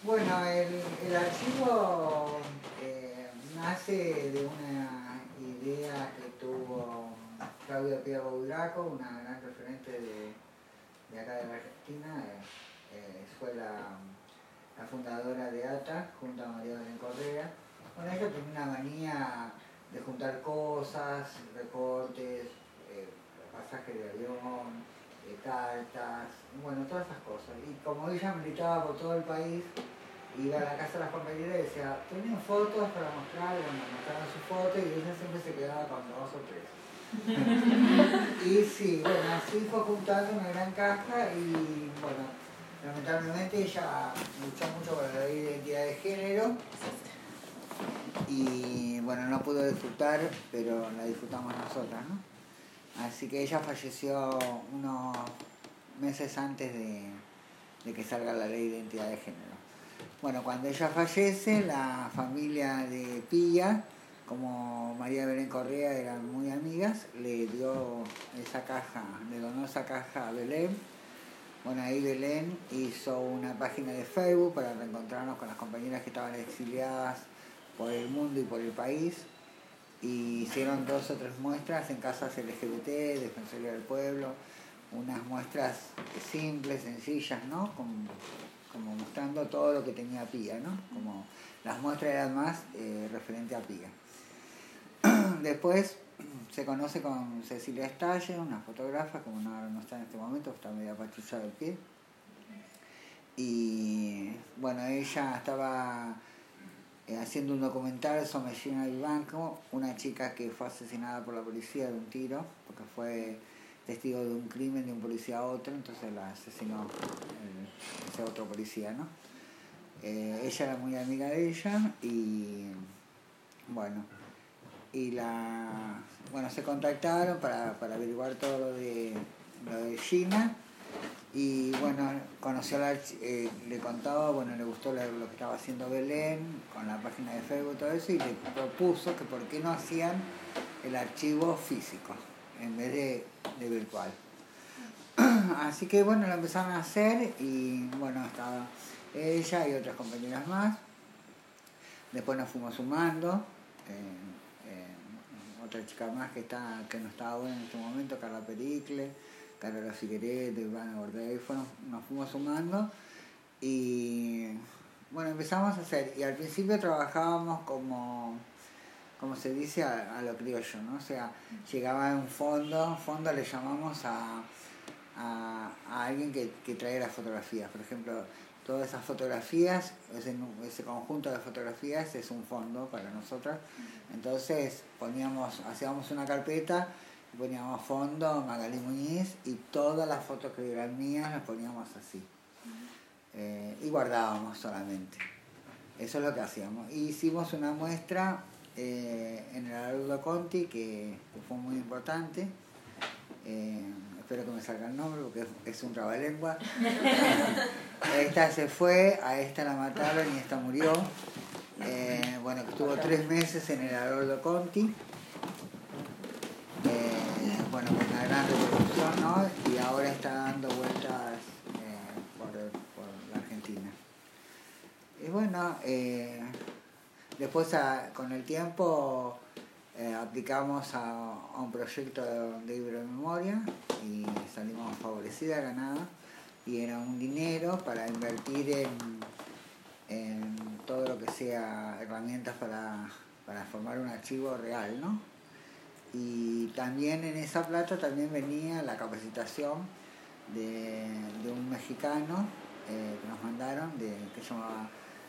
Bueno, el archivo nace de una idea que tuvo Claudia Pia Boudiraco, una gran referente de acá de la Argentina. Fue la fundadora de ATA, junto a María Belén Correa. Bueno, ella tenía una manía de juntar cosas, reportes, pasajes de avión, cartas, bueno, todas esas cosas. Y como ella militaba por todo el país, iba a la casa de las compañeras y decía, ¿tienen fotos para mostrar? Bueno, mostraban sus fotos y ella siempre se quedaba con 2 o 3. Y sí, bueno, así fue juntando una gran caja y bueno, lamentablemente ella luchó mucho por la ley de identidad de género y bueno, no pudo disfrutar, pero la disfrutamos nosotras, ¿no? Así que ella falleció unos meses antes de que salga la ley de identidad de género. Bueno, cuando ella fallece, la familia de Pía, como María Belén Correa eran muy amigas, le dio esa caja, le donó esa caja a Belén. Bueno, ahí Belén hizo una página de Facebook para reencontrarnos con las compañeras que estaban exiliadas por el mundo y por el país. Y hicieron 2 o 3 muestras en casas LGBT, Defensoría del Pueblo, unas muestras simples, sencillas, ¿no? Como mostrando todo lo que tenía Pía, ¿no? Como las muestras eran más referente a Pía. Después se conoce con Cecilia Estalle, una fotógrafa, como no está en este momento, está media pachucha del pie. Y bueno, ella estaba haciendo un documental sobre Gina Vivanco, una chica que fue asesinada por la policía de un tiro, porque fue testigo de un crimen de un policía a otro, entonces la asesinó ese otro policía, ¿no? Ella era muy amiga de ella y bueno, se contactaron para averiguar todo lo de Gina y bueno, conoció le contaba, bueno, le gustó lo que estaba haciendo Belén con la página de Facebook y todo eso y le propuso que por qué no hacían el archivo físico en vez de virtual. Así que bueno, lo empezaron a hacer y bueno, estaba ella y otras compañeras más. Después nos fuimos sumando. Otra chica más que no estaba buena en este momento, Carla Pericle, Carola Figueredo, Ivana Bordey, nos fuimos sumando y bueno, empezamos a hacer. Y al principio trabajábamos como se dice, a lo criollo, ¿no? O sea, llegaba un fondo le llamamos a alguien que trae las fotografías. Por ejemplo, todas esas fotografías, ese conjunto de fotografías es un fondo para nosotras. Entonces hacíamos una carpeta, poníamos fondo Magalí Muñiz y todas las fotos que eran mías las poníamos así. Y guardábamos solamente. Eso es lo que hacíamos. Y hicimos una muestra en el Haroldo Conti que fue muy importante. Espero que me salga el nombre porque es un trabalengua. Esta se fue, a esta la mataron y esta murió. Bueno, que estuvo 3 meses en el Haroldo Conti. Bueno, con una gran repercusión, ¿no? Y ahora está dando vueltas por la Argentina. Y bueno, después con el tiempo aplicamos a un proyecto de Ibero-Memoria y salimos favorecidas, ganada, y era un dinero para invertir en todo lo que sea herramientas para formar un archivo real, ¿no? Y también en esa plata también venía la capacitación de un mexicano que nos mandaron, que se llamaba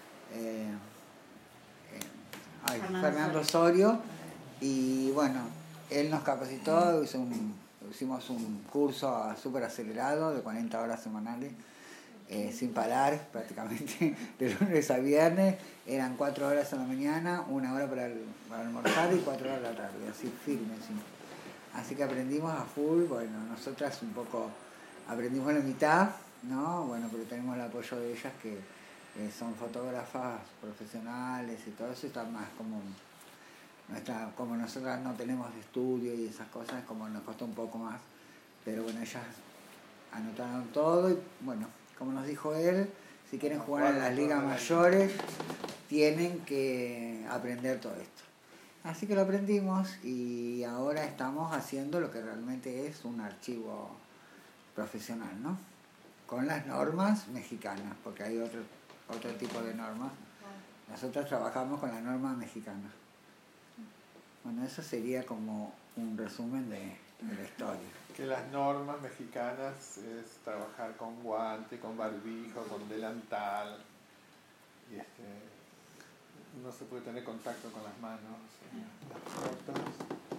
Fernando Osorio, y bueno, él nos capacitó, hicimos un curso súper acelerado de 40 horas semanales, sin parar prácticamente, de lunes a viernes, eran 4 horas a la mañana, 1 hora para almorzar y 4 horas a la tarde, así firme. ¿Sí? Así que aprendimos a full, bueno, nosotras un poco aprendimos la mitad, ¿no? Bueno, pero tenemos el apoyo de ellas que son fotógrafas profesionales y todo eso, está más como nosotras no tenemos estudio y esas cosas, como nos costó un poco más, pero bueno, ellas anotaron todo y bueno, como nos dijo él, Si quieren jugar en las ligas mayores, tienen que aprender todo esto. Así que lo aprendimos y ahora estamos haciendo lo que realmente es un archivo profesional, ¿no? Con las normas mexicanas, porque hay otro tipo de normas. Nosotros trabajamos con la norma mexicana. Bueno, eso sería como un resumen de la historia. Que las normas mexicanas es trabajar con guante, con barbijo, con delantal, y no se puede tener contacto con las manos, las fotos,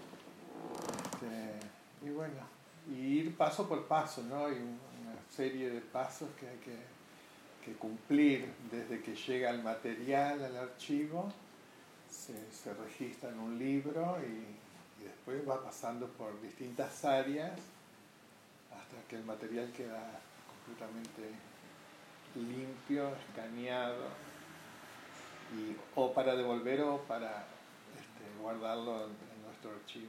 y bueno, y ir paso por paso, ¿no? Hay una serie de pasos que hay que cumplir desde que llega el material al archivo, se registra en un libro y después va pasando por distintas áreas hasta que el material queda completamente limpio, escaneado, o para devolver o para guardarlo en nuestro archivo.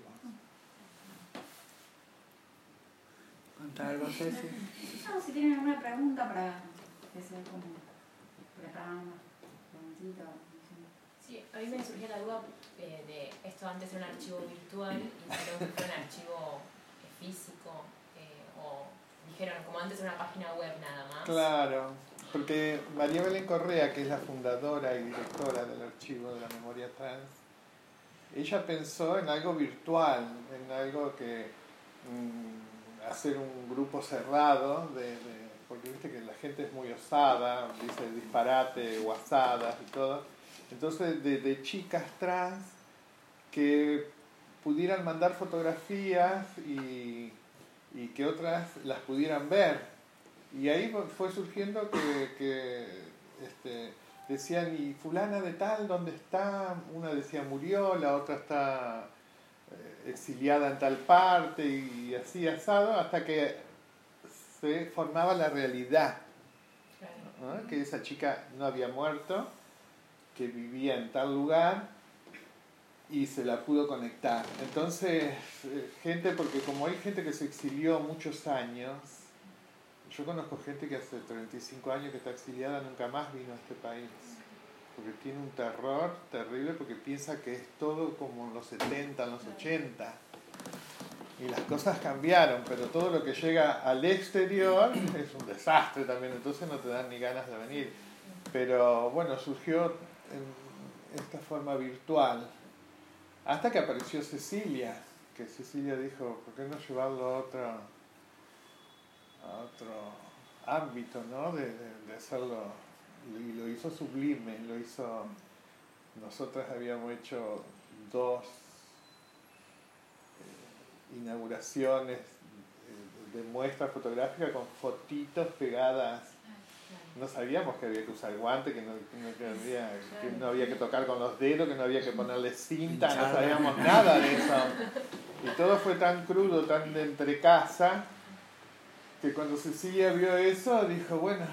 ¿Cuánta algo, Ceci? No, si tienen alguna pregunta para que se como preparar una preguntita. Sí, a mí me surgió la duda de esto antes era un archivo virtual y creo que fue un archivo físico, o dijeron como antes era una página web nada más. Claro, porque María Belén Correa, que es la fundadora y directora del archivo de la memoria trans, ella pensó en algo virtual, en algo que hacer un grupo cerrado, porque viste que la gente es muy osada, dice disparate, guasadas y todo. Entonces, de chicas trans que pudieran mandar fotografías y que otras las pudieran ver. Y ahí fue surgiendo que decían, ¿y fulana de tal dónde está? Una decía murió, la otra está exiliada en tal parte, y así asado, hasta que se formaba la realidad, ¿no? Que esa chica no había muerto, que vivía en tal lugar y se la pudo conectar. Entonces, porque como hay gente que se exilió muchos años, yo conozco gente que hace 35 años que está exiliada, nunca más vino a este país, porque tiene un terror terrible, porque piensa que es todo como en los 70, en los 80, y las cosas cambiaron, pero todo lo que llega al exterior es un desastre también, entonces no te dan ni ganas de venir. Pero bueno, surgió en esta forma virtual, hasta que apareció Cecilia, que Cecilia dijo, ¿por qué no llevarlo a otro ámbito, ¿no? De hacerlo, y lo hizo sublime, nosotras habíamos hecho 2 inauguraciones de muestras fotográficas con fotitos pegadas. No sabíamos que había que usar guante, que no había que tocar con los dedos, que no había que ponerle cinta, no sabíamos nada de eso. Y todo fue tan crudo, tan de entre casa, que cuando Cecilia vio eso, dijo, bueno,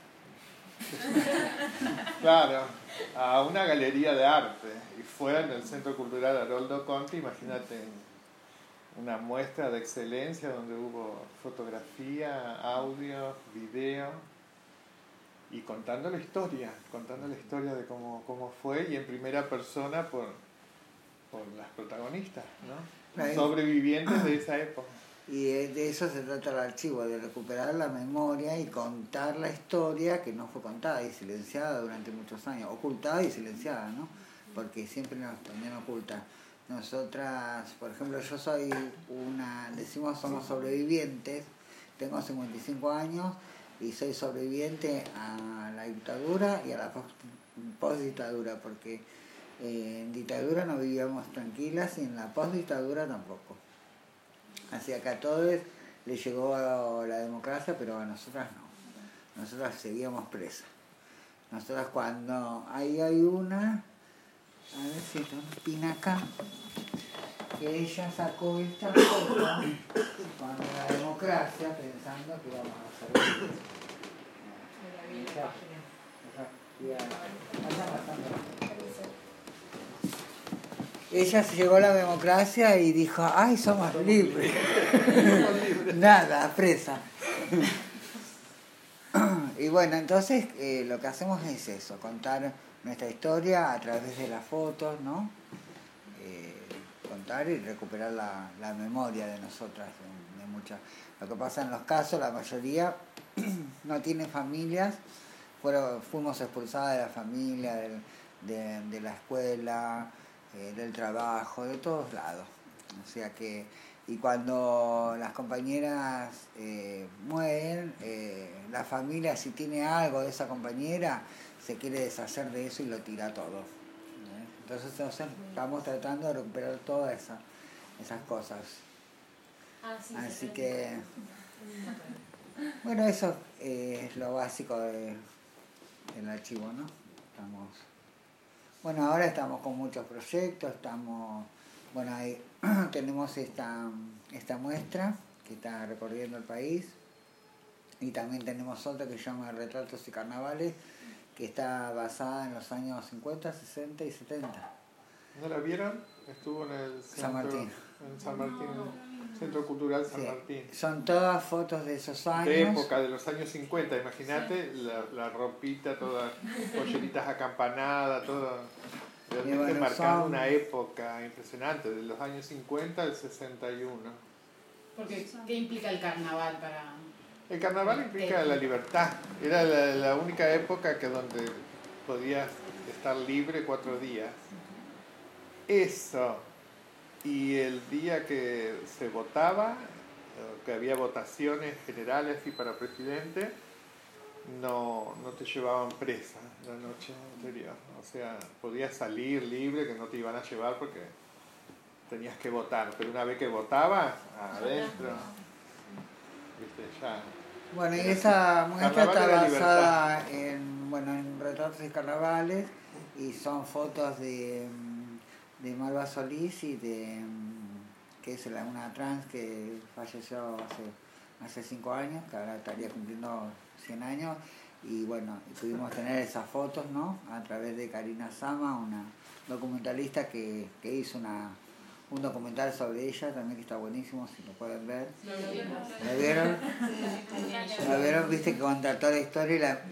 claro, a una galería de arte. Y fue en el Centro Cultural Haroldo Conti, imagínate, una muestra de excelencia donde hubo fotografía, audio, video, y contando la historia de cómo fue, y en primera persona por las protagonistas, ¿no? Sobrevivientes de esa época. Y de eso se trata el archivo, de recuperar la memoria y contar la historia que no fue contada y silenciada durante muchos años, ocultada y silenciada, ¿no? Porque siempre nos también oculta. Nosotras, por ejemplo, yo soy somos sobrevivientes, tengo 55 años y soy sobreviviente a la dictadura y a la postdictadura, porque en dictadura no vivíamos tranquilas y en la postdictadura tampoco. Así que a todos les llegó la democracia, pero a nosotras no. Nosotras seguíamos presas. Nosotras cuando ahí hay una, a ver si está una pinaca, que ella sacó esta foto con la democracia pensando que íbamos a salir. Ella se llegó a la democracia y dijo, ¡ay, somos libres! Nada, presa. Y bueno, entonces lo que hacemos es eso, contar nuestra historia a través de las fotos, ¿no? Contar y recuperar la memoria de nosotras, de muchas. Lo que pasa en los casos, la mayoría no tienen familias, fuimos expulsadas de la familia, de la escuela, del trabajo, de todos lados. O sea que, y cuando las compañeras mueren, la familia, si tiene algo de esa compañera, se quiere deshacer de eso y lo tira todo. Entonces estamos tratando de recuperar todas esas cosas. Así que, bueno, eso es lo básico del archivo, ¿no? Bueno, ahora estamos con muchos proyectos, bueno, ahí tenemos esta muestra que está recorriendo el país, y también tenemos otra que se llama Retratos y Carnavales, que está basada en los años 50, 60 y 70. ¿No la vieron? Estuvo en el centro, San Martín. En San Martín, Centro Cultural San Martín. Son todas fotos de esos años. De época, de los años 50, imagínate, la ropita, todas polleritas acampanadas, todo. Realmente bueno, marcando una época impresionante, de los años 50 al 61. Porque, ¿qué implica el carnaval para...? El carnaval implica la libertad. Era la única época donde podías estar libre 4 días. Eso, y el día que se votaba, que había votaciones generales y para presidente, no te llevaban presa la noche anterior. O sea, podías salir libre, que no te iban a llevar porque tenías que votar. Pero una vez que votabas, adentro, ¿viste? Ya. Bueno, y esa muestra está basada en retratos y carnavales, y son fotos de Malva Solís que es una trans que falleció hace 5 años, que ahora estaría cumpliendo 100 años, y bueno, pudimos tener esas fotos, ¿no? A través de Karina Sama, una documentalista que hizo un documental sobre ella también, que está buenísimo, si lo pueden ver. ¿Lo vieron? ¿Lo vieron? Viste que contar toda la historia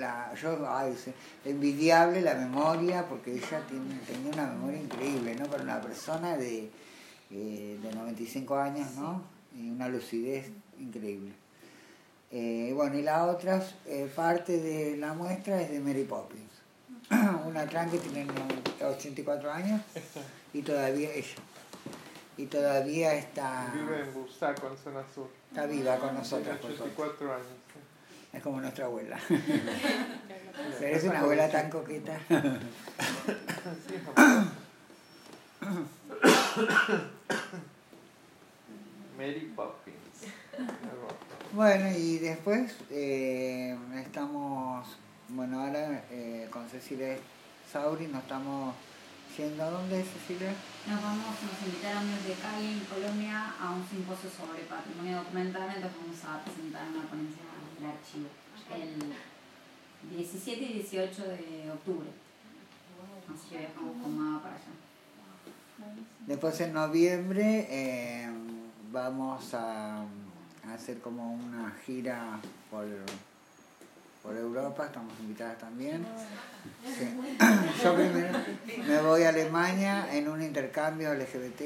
y envidiable la memoria, porque ella tenía una memoria increíble, ¿no? Para una persona de 95 años, ¿no? Y una lucidez increíble. Bueno, y la otra parte de la muestra es de Mary Poppins. Una trans que tiene 84 años y todavía está... Vive en Bursaco, en zona sur. Está viva con nosotros. Tiene 84 años. Sí. Es como nuestra abuela. Pero es una abuela tan coqueta. Mary Poppins. Bueno, y después estamos... Bueno, ahora con Cecilia Sauri nos estamos yendo. ¿A dónde, Cecilia? Nos invitaron desde Cali, en Colombia, a un simposio sobre patrimonio documental. Entonces vamos a presentar una ponencia del archivo el 17 y 18 de octubre. Así que viajamos con Maba para allá. Después en noviembre vamos a hacer como una gira por Europa, estamos invitadas también. Sí. Yo primero me voy a Alemania en un intercambio LGBT.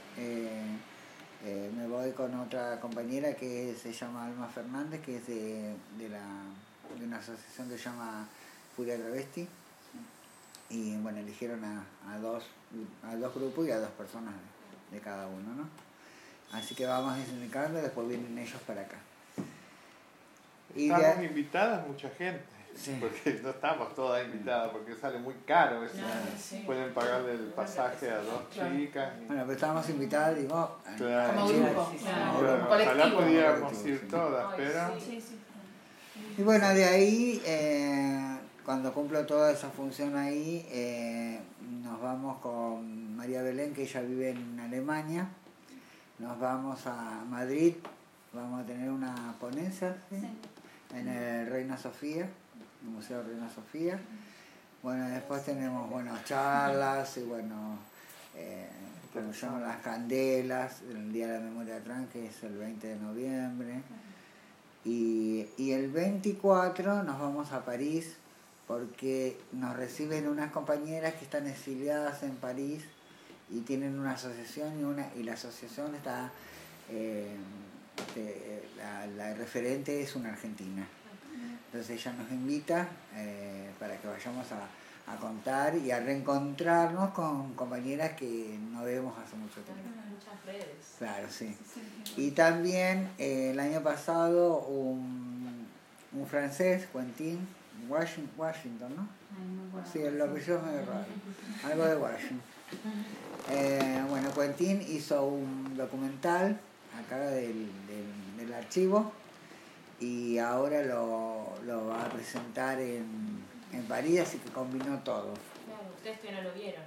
Me voy con otra compañera que se llama Alma Fernández, que es de una asociación que se llama Furia Travesti. Y bueno, eligieron a dos grupos y a 2 personas de cada uno, ¿no? Así que vamos a ese intercambio, después vienen ellos para acá. Estamos invitadas mucha gente, sí. Porque no estamos todas invitadas, porque sale muy caro eso. Sí. Pueden pagarle el pasaje a 2 chicas. Bueno, pero estábamos invitadas, digo, claro. Como grupo. Claro. Ojalá pudiéramos ir todas, pero... Sí. Y bueno, de ahí, cuando cumplo toda esa función ahí, nos vamos con María Belén, que ella vive en Alemania. Nos vamos a Madrid, vamos a tener una ponencia, ¿sí? En el Reina Sofía, el Museo Reina Sofía. Bueno, después tenemos charlas y como se llaman las candelas, el Día de la Memoria Trans, que es el 20 de noviembre. Y el 24 nos vamos a París porque nos reciben unas compañeras que están exiliadas en París y tienen una asociación y la asociación está, la referente es una argentina. Entonces ella nos invita para que vayamos a contar y a reencontrarnos con compañeras que no vemos hace mucho tiempo. Muchas redes. Claro, sí. Y también el año pasado un francés, Quentin, Washington, ¿no? Sí, el apellido es medio raro. Algo de Washington. Bueno, Quentin hizo un documental acá del archivo y ahora lo va a presentar en París, así que combinó todo. Claro, ustedes todavía no lo vieron.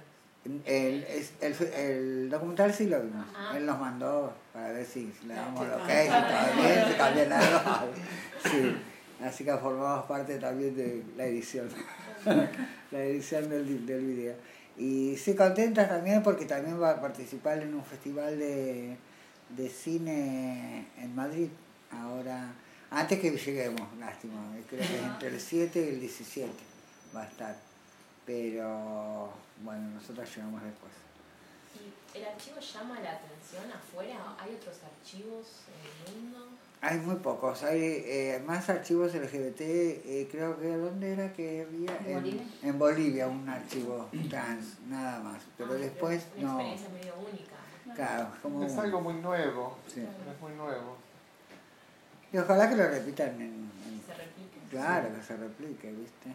El documental sí lo vimos. Ah. Él nos mandó para ver si le damos lo que es, si estaba bien, si cambian algo. Sí. Así que formamos parte también de la edición. La edición del video. Y sí, contentas también porque también va a participar en un festival de cine en Madrid. Ahora, antes que lleguemos, lástima. Creo que es entre el 7 y el 17 va a estar. Pero bueno, nosotros llegamos después. ¿Y el archivo llama la atención afuera? ¿Hay otros archivos en el mundo? Hay muy pocos, hay más archivos LGBT, creo que ¿dónde era que había? En Bolivia un archivo trans, nada más, pero después una no. experiencia medio única. Claro, como Es algo muy nuevo, sí. es muy nuevo. Y ojalá que lo repitan Se replica. claro, que se replique, ¿viste?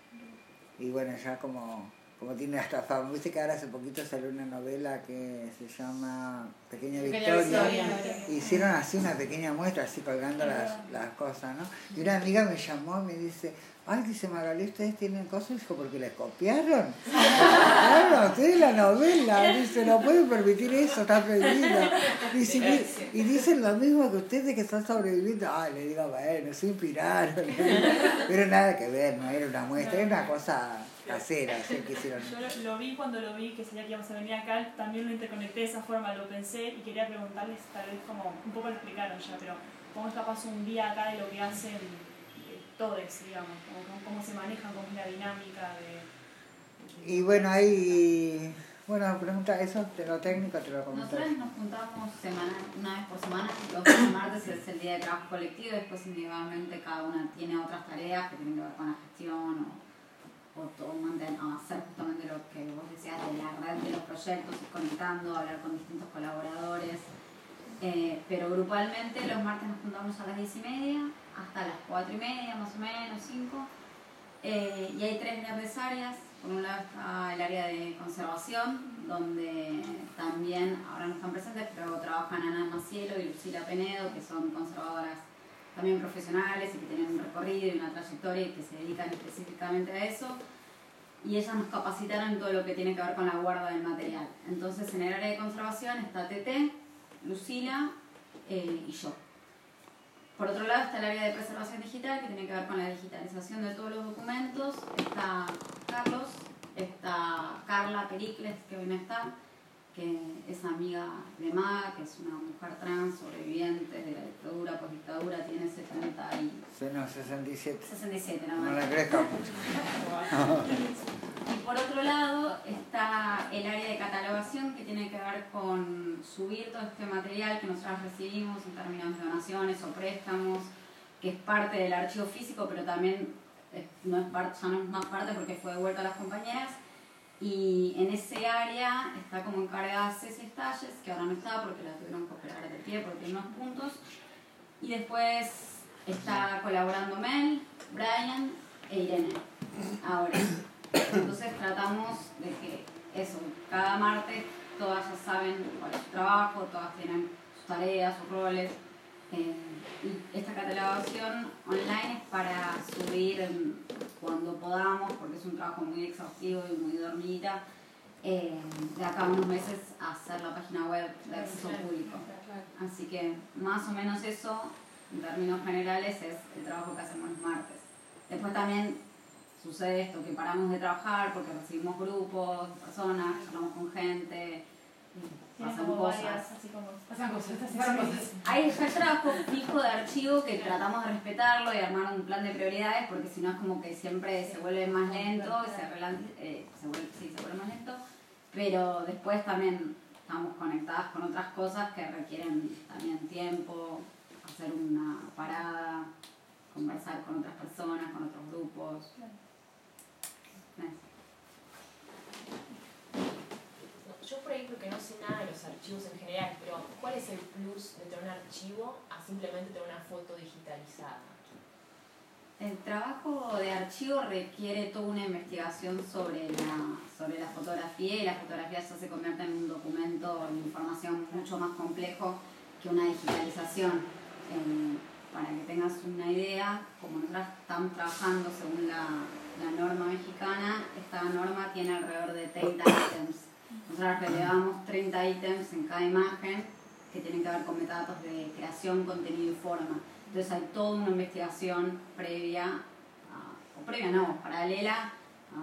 Y bueno, ya como tiene hasta fama, viste que ahora hace poquito salió una novela que se llama Pequeña Victoria. Hicieron así una pequeña muestra, así colgando las cosas, ¿no? Y una amiga me llamó y me dice, ay, dice Magali, ¿ustedes tienen cosas? Dijo, ¿porque les copiaron? Claro, ustedes la novela, dice, no pueden permitir eso, está prohibido. Dice, y dicen lo mismo que ustedes que están sobreviviendo. Ay, le digo, bueno, se inspiraron. Pero nada que ver, no era una muestra, era una cosa casera, así que hicieron. Yo lo vi cuando lo vi, que sería que íbamos a venir acá, también lo interconecté de esa forma, lo pensé y quería preguntarles, tal vez como, un poco lo explicaron ya, pero ¿cómo es capaz un día acá de lo que hacen todos, digamos? ¿Cómo se manejan, cómo es la dinámica de... Y bueno, ahí, bueno, pregunta eso, de lo técnico te lo comento. Nosotros nos juntamos una vez por semana, los martes es el día de trabajo colectivo, después individualmente cada una tiene otras tareas que tienen que ver con la gestión o hacer justamente lo que vos decías de la red de los proyectos, ir conectando, hablar con distintos colaboradores. Pero grupalmente los martes nos juntamos a las 10:30 hasta las 4:30 más o menos, 5. Y hay 3 grandes áreas. Por un lado está el área de conservación, donde también, ahora no están presentes, pero trabajan Ana Macielo y Lucila Penedo, que son conservadoras también profesionales y que tienen un recorrido y una trayectoria y que se dedican específicamente a eso. Y ellas nos capacitaron en todo lo que tiene que ver con la guarda del material. Entonces, en el área de conservación está Tete, Lucila y yo. Por otro lado está el área de preservación digital, que tiene que ver con la digitalización de todos los documentos. Está Carlos, está Carla Pericles, que hoy no está, que es amiga de Maga, que es una mujer trans, sobreviviente de la dictadura, postdictadura, tiene 67 nada más. No le crezca mucho. Y por otro lado está el área de catalogación, que tiene que ver con subir todo este material que nosotros recibimos en términos de donaciones o préstamos, que es parte del archivo físico, pero también no es parte, ya no es más parte porque fue devuelto a las compañeras. Y en ese área está como encargada Ceci Stalles, que ahora no está porque la tuvieron que operar de pie porque tiene unos puntos. Y después está colaborando Mel, Brian e Irene ahora. Entonces tratamos de que eso, cada martes todas ya saben cuál es su trabajo, todas tienen sus tareas, sus roles. Y esta catalogación online es para subir cuando podamos, porque es un trabajo muy exhaustivo y muy dormidita, de acá a unos meses a hacer la página web de acceso público. Así que más o menos eso, en términos generales, es el trabajo que hacemos los martes. Después también sucede esto, que paramos de trabajar porque recibimos grupos, personas, hablamos con gente, Tiene pasan como cosas. varias, así como... Pasan cosas, Pasan cosas. Hay trabajo fijo de archivo que tratamos de respetarlo y armar un plan de prioridades, porque si no es como que siempre se vuelve más lento, se vuelve más lento, pero después también estamos conectadas con otras cosas que requieren también tiempo, hacer una parada, conversar con otras personas, con otros grupos. Yo por ahí porque no sé nada de los archivos en general, pero ¿cuál es el plus de tener un archivo a simplemente tener una foto digitalizada? El trabajo de archivo requiere toda una investigación sobre la fotografía, y la fotografía ya se convierte en un documento de información mucho más complejo que una digitalización. Para que tengas una idea, como nosotros estamos trabajando según la norma mexicana, esta norma tiene alrededor de 30 ítems. Nosotros relevamos 30 ítems en cada imagen que tienen que ver con metadatos de creación, contenido y forma. Entonces hay toda una investigación paralela,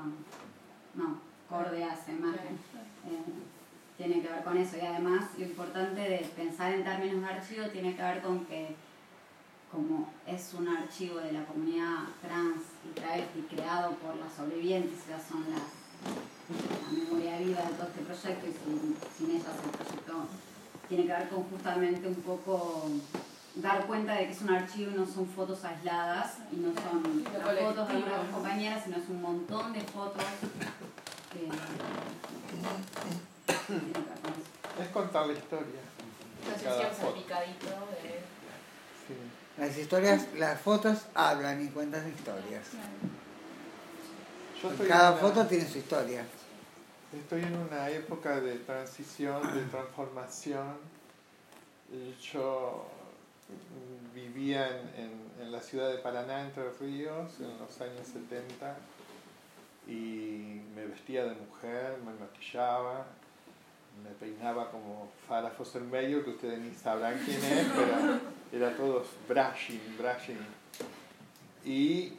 acorde a esa imagen. Tiene que ver con eso, y además lo importante de pensar en términos de archivo tiene que ver con que, como es un archivo de la comunidad trans y travesti creado por las sobrevivientes, ya son la memoria viva de todo este proyecto, y sin ellas el proyecto tiene que ver con justamente un poco dar cuenta de que es un archivo y no son fotos aisladas, y no son las fotos de algunas compañeras, sino es un montón de fotos que tienen que ver con eso. Es contar la historia. Entonces Cada hacíamos foto. el picadito de... Sí. Las historias, las fotos hablan y cuentan historias. Yo estoy Cada en una- foto tiene su historia. Estoy en una época de transición, de transformación. Yo vivía en la ciudad de Paraná, Entre Ríos, en los años 70, y me vestía de mujer, me maquillaba, me peinaba como Farah Fosser-Meyer, que ustedes ni sabrán quién es, pero era todo brushing. Y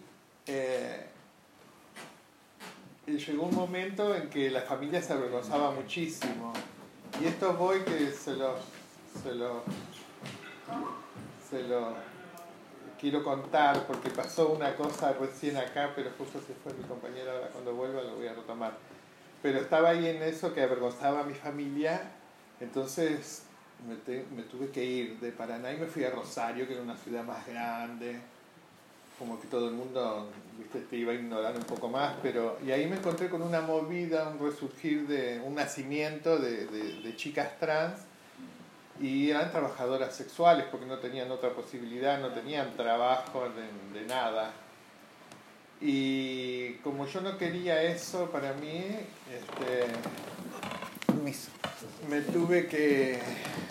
llegó un momento en que la familia se avergonzaba muchísimo. Y esto voy que se lo quiero contar porque pasó una cosa recién acá, pero justo se fue mi compañera, ahora cuando vuelva lo voy a retomar. Pero estaba ahí en eso que avergonzaba a mi familia, entonces me tuve que ir de Paraná y me fui a Rosario, que era una ciudad más grande, como que todo el mundo, viste, te iba a ignorar un poco más, y ahí me encontré con una movida, un resurgir de un nacimiento de chicas trans, y eran trabajadoras sexuales porque no tenían otra posibilidad, no tenían trabajo de nada. Y como yo no quería eso para mí, me tuve que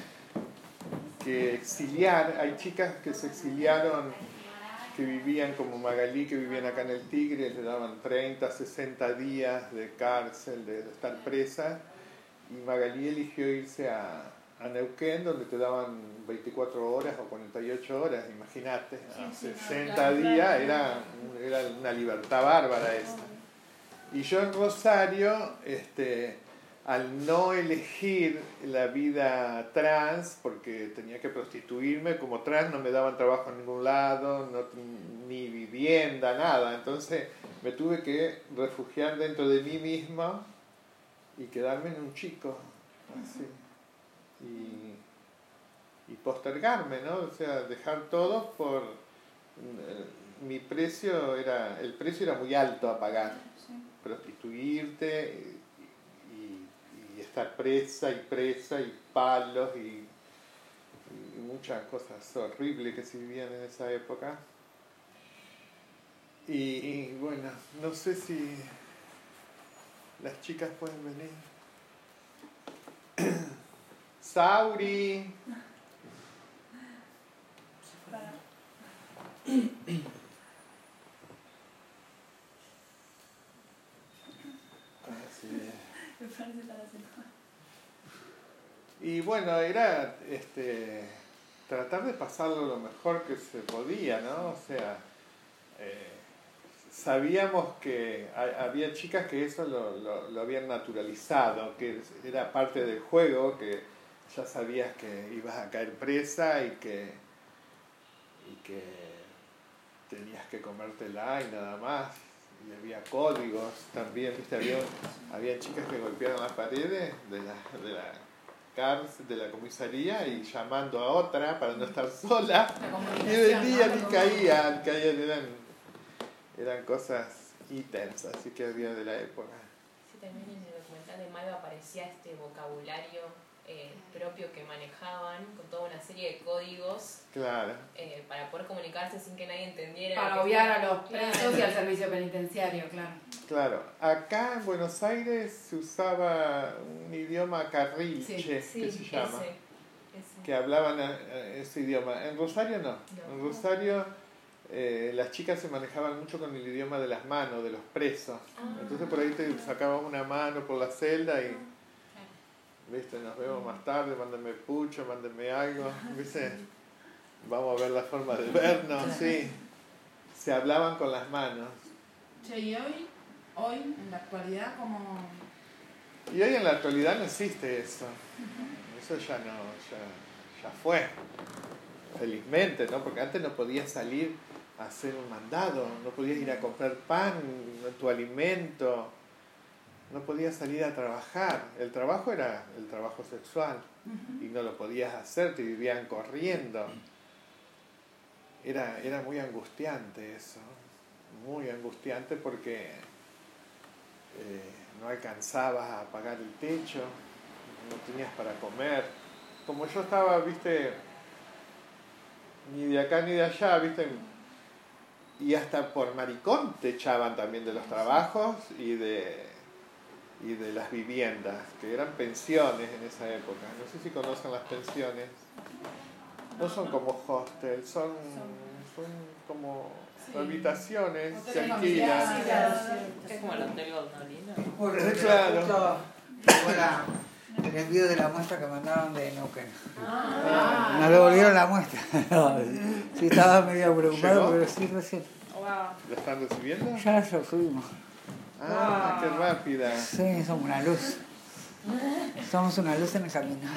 exiliar. Hay chicas que se exiliaron, que vivían como Magalí, que vivían acá en el Tigre, le daban 30, 60 días de cárcel, de estar presa, y Magalí eligió irse a Neuquén, donde te daban 24 horas o 48 horas, imagínate, a 60 días era una libertad bárbara esa. Y yo en Rosario, al no elegir la vida trans, porque tenía que prostituirme, como trans no me daban trabajo en ningún lado, ni vivienda, nada, entonces me tuve que refugiar dentro de mí mismo y quedarme en un chico, así. Y postergarme, ¿no? O sea, dejar todo por... el precio era muy alto a pagar. Prostituirte y estar presa y palos y muchas cosas horribles que se vivían en esa época. Y bueno, no sé si las chicas pueden venir. Sauri. Y bueno, era tratar de pasarlo lo mejor que se podía, ¿no? O sea, sabíamos que había chicas que eso lo habían naturalizado, que era parte del juego, que ya sabías que ibas a caer presa y que tenías que comértela y nada más. Y había códigos también, ¿viste? Había chicas que golpeaban las paredes de la comisaría y llamando a otra para no estar sola. Y venían y caían, eran cosas intensas, así que había de la época. Sí, también en el documental de Malva aparecía este vocabulario propio que manejaban, con toda una serie de códigos, claro, para poder comunicarse sin que nadie entendiera. Para obviar a los presos y al servicio penitenciario, claro. Claro, acá en Buenos Aires se usaba un idioma carriche, que se llama, ese. Que hablaban ese idioma. En Rosario no. En Rosario las chicas se manejaban mucho con el idioma de las manos, de los presos. Entonces por ahí te sacaban una mano por la celda y... ¿Viste? Nos vemos más tarde, mándenme pucho, mándenme algo, ¿viste? Vamos a ver la forma de vernos, sí. Se hablaban con las manos. Che, y hoy, en la actualidad, ¿cómo...? Y hoy en la actualidad no existe eso. Eso ya fue. Felizmente, ¿no? Porque antes no podías salir a hacer un mandado, no podías ir a comprar pan, tu alimento. No podías salir a trabajar. El trabajo era el trabajo sexual y no lo podías hacer, te vivían corriendo. Era muy angustiante eso, muy angustiante porque no alcanzabas a pagar el techo, no tenías para comer. Como yo estaba, viste, ni de acá ni de allá, viste, y hasta por maricón te echaban también de los trabajos y de las viviendas, que eran pensiones en esa época. No sé si conocen las pensiones. No son como hostels, son como habitaciones, se alquilan. Es como el Hotel Goldolino. Claro. El envío de la muestra que mandaron de Neuquén. No le volvieron la muestra. Sí, estaba medio preocupado, pero sí recién. ¿La están recibiendo? Ya lo subimos. Ah, qué rápida. Sí, somos una luz. Somos una luz en el camino.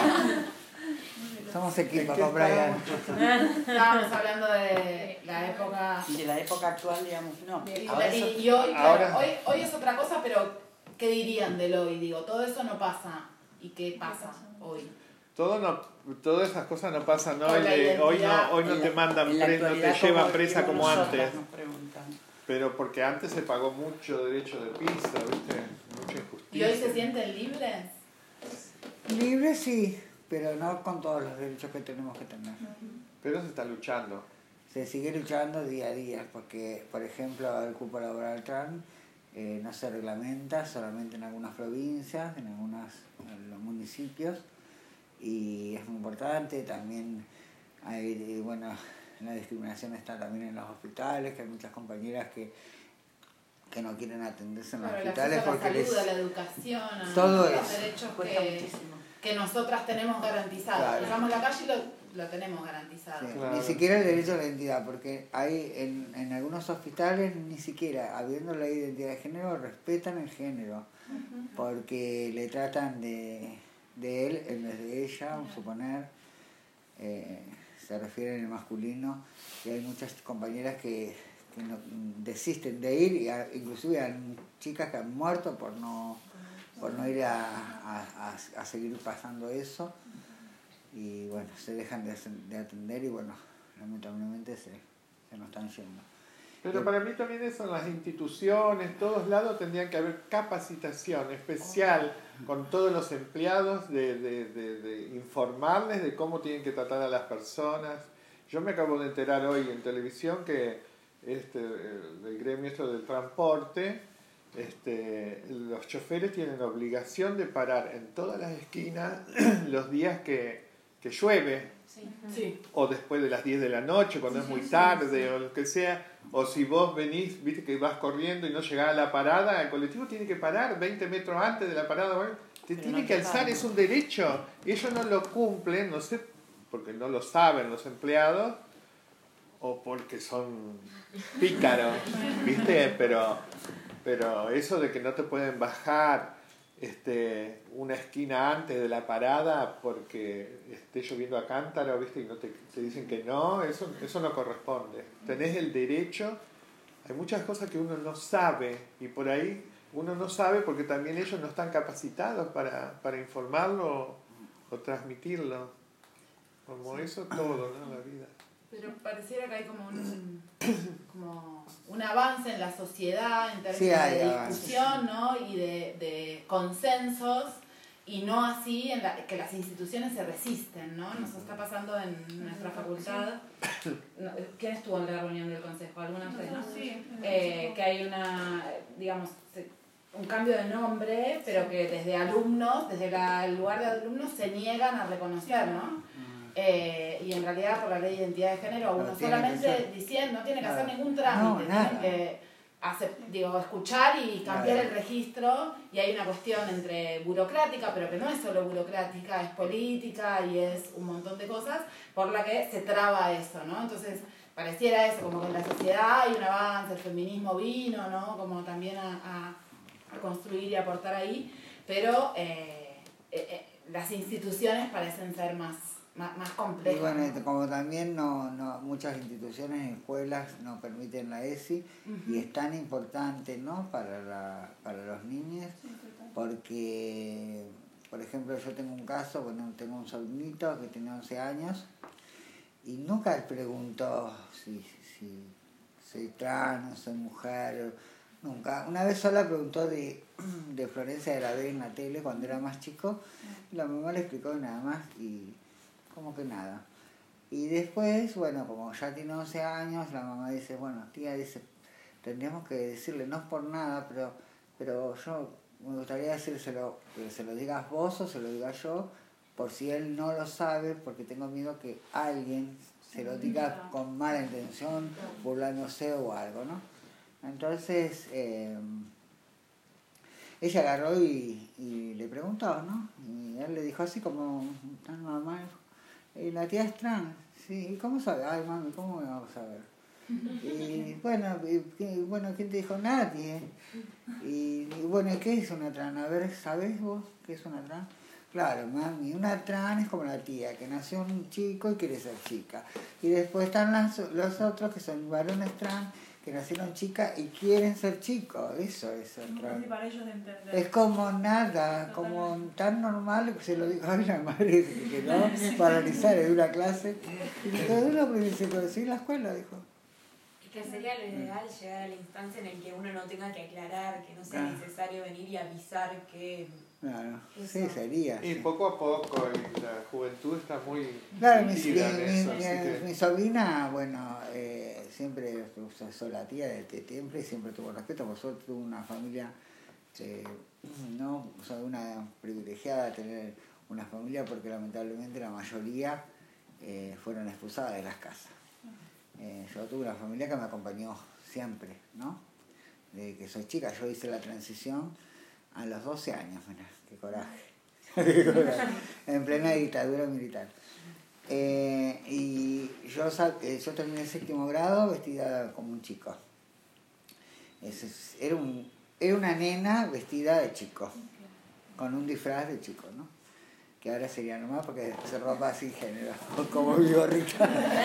Somos equipo con Brian. Estábamos hablando de la época... De la época actual, digamos, no. Y hoy, claro, hoy es otra cosa, pero ¿qué dirían del hoy? Digo, todo eso no pasa. ¿Y qué pasa hoy? Todas esas cosas no pasan hoy no te mandan no te llevan presa como antes. Pero porque antes se pagó mucho derecho de piso, ¿viste? Mucha injusticia. ¿Y hoy se sienten libres? Libres sí, pero no con todos los derechos que tenemos que tener. Pero se está luchando. Se sigue luchando día a día, porque, por ejemplo, el cupo laboral trans no se reglamenta solamente en algunas provincias, en los municipios, y es muy importante. También hay, la discriminación está también en los hospitales, que hay muchas compañeras que no quieren atenderse en los hospitales porque la salud, a la educación, a todo los derechos que nosotras tenemos garantizados. Claro. Vamos a la calle y lo tenemos garantizado. Sí, claro. Ni siquiera el derecho a la identidad, porque hay en algunos hospitales ni siquiera, habiendo la identidad de género, respetan el género, porque le tratan de él en vez de ella, vamos a suponer, se refieren en el masculino, y hay muchas compañeras que no, desisten de ir, inclusive hay chicas que han muerto por no ir a seguir pasando eso, y bueno, se dejan de atender y bueno, lamentablemente se nos están yendo. Pero para mí también eso en las instituciones, todos lados tendrían que haber capacitación especial con todos los empleados de informarles de cómo tienen que tratar a las personas. Yo me acabo de enterar hoy en televisión que el gremio del transporte, los choferes tienen obligación de parar en todas las esquinas los días que llueve. Sí. O después de las 10 de la noche, cuando es muy tarde, o lo que sea, o si vos venís, viste que vas corriendo y no llegás a la parada, el colectivo tiene que parar 20 metros antes de la parada, te tiene que alzar, es un derecho. Ellos no lo cumplen, no sé, porque no lo saben los empleados, o porque son pícaros, ¿viste? Pero eso de que no te pueden bajar una esquina antes de la parada porque esté lloviendo a cántaro, ¿viste? Y no te dicen que no, eso no corresponde. Tenés el derecho, hay muchas cosas que uno no sabe, y por ahí uno no sabe porque también ellos no están capacitados para informarlo o transmitirlo. Como eso todo, ¿no? La vida. Pero pareciera que hay como un avance en la sociedad en términos de discusión, ¿no? Y de consensos, y no así que las instituciones se resisten, ¿no? Nos está pasando en nuestra facultad. ¿Quién estuvo en la reunión del consejo? ¿Alguna de ustedes? Sí. Que hay un cambio de nombre, pero que desde alumnos, desde el lugar de alumnos, se niegan a reconocer, ¿no? Y en realidad por la ley de identidad de género uno solamente diciendo no tiene que hacer ningún trámite, tiene que escuchar y cambiar el registro, y hay una cuestión entre burocrática, pero que no es solo burocrática, es política y es un montón de cosas por la que se traba eso, ¿no? Entonces pareciera eso, como que en la sociedad hay un avance, el feminismo vino, ¿no? Como también a construir y aportar ahí, pero las instituciones parecen ser más complejas. Y bueno, como también muchas instituciones, escuelas no permiten la ESI, y es tan importante, ¿no? para los niños, porque, por ejemplo, yo tengo un caso, tengo un sobrinito que tiene 11 años y nunca le preguntó si soy trans, soy mujer, nunca. Una vez sola preguntó de Florencia de la Vega en la tele cuando era más chico, y la mamá le explicó nada más y como que nada. Y después, bueno, como ya tiene 11 años, la mamá dice, bueno, tía, tendríamos que decirle, no es por nada, pero yo me gustaría decírselo, que se lo digas vos o se lo diga yo, por si él no lo sabe, porque tengo miedo que alguien se lo diga con mala intención, burlándose o algo, ¿no? Entonces, ella agarró y le preguntó, ¿no? Y él le dijo así como tan normal, la tía es trans, sí, ¿y cómo sabe? Ay, mami, ¿cómo me vamos a saber? Y bueno, ¿quién te dijo? Nadie. Y bueno, ¿qué es una trans? A ver, ¿sabés vos qué es una trans? Claro, mami, una trans es como la tía, que nació un chico y quiere ser chica. Y después están los otros que son varones trans, que nacieron chicas y quieren ser chicos. Eso es ser trans. Para ellos de entender. Es como nada, como tan normal que se lo digo a la madre que quedó paralizar en una clase. Y todo uno se conoció en la escuela, dijo. Que sería lo ideal llegar a la instancia en la que uno no tenga que aclarar, que no sea necesario venir y avisar que... Claro, sí, sería. Y sí. poco a poco, la juventud está muy... Claro, mi sobrina, bueno, siempre usó la tía desde siempre y siempre tuvo respeto, por suerte tuvo una familia, no, o sea, una privilegiada tener una familia, porque lamentablemente la mayoría fueron expulsadas de las casas. Yo tuve una familia que me acompañó siempre, ¿no? Desde que soy chica, yo hice la transición a los 12 años, mirá, qué coraje. En plena dictadura militar. Y yo terminé el 7º grado vestida como un chico. Era una nena vestida de chico, con un disfraz de chico, ¿no? Que ahora sería normal porque se ropa sin género, como mi gorrita.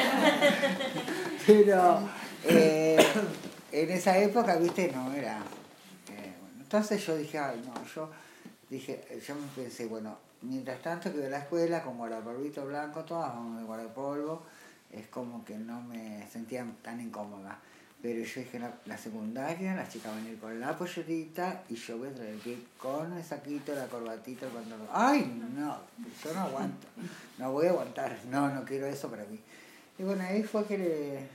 Pero en esa época, viste, no era... bueno, entonces yo dije, yo me pensé, bueno, mientras tanto que voy a la escuela con guardapolvito blanco, todas vamos de guardapolvo, es como que no me sentía tan incómoda. Pero yo dije, la secundaria, las chicas van a ir con la pollerita y yo voy a traer que con el saquito, la corbatita, cuando... ¡Ay, no! Yo no aguanto. No voy a aguantar. No quiero eso para mí. Y bueno, ahí fue que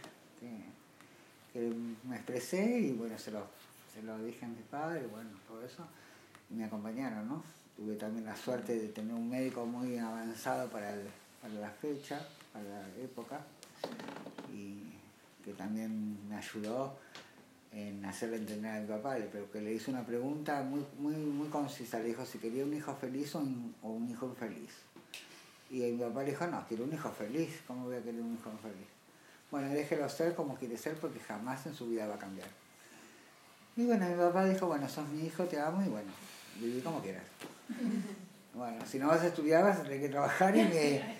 me expresé y bueno, se lo dije a mi padre, bueno, todo eso. Y me acompañaron, ¿no? Tuve también la suerte de tener un médico muy avanzado para la fecha, para la época. Y que también me ayudó en hacerle entender a mi papá, pero que le hizo una pregunta muy, muy, muy concisa. Le dijo si quería un hijo feliz o un hijo infeliz. Y mi papá le dijo, no, quiero un hijo feliz. ¿Cómo voy a querer un hijo infeliz? bueno, déjelo ser como quiere ser porque jamás en su vida va a cambiar. Y bueno, mi papá dijo, bueno, sos mi hijo, te amo y bueno, viví como quieras. Bueno, si no vas a estudiar vas a tener que trabajar y me...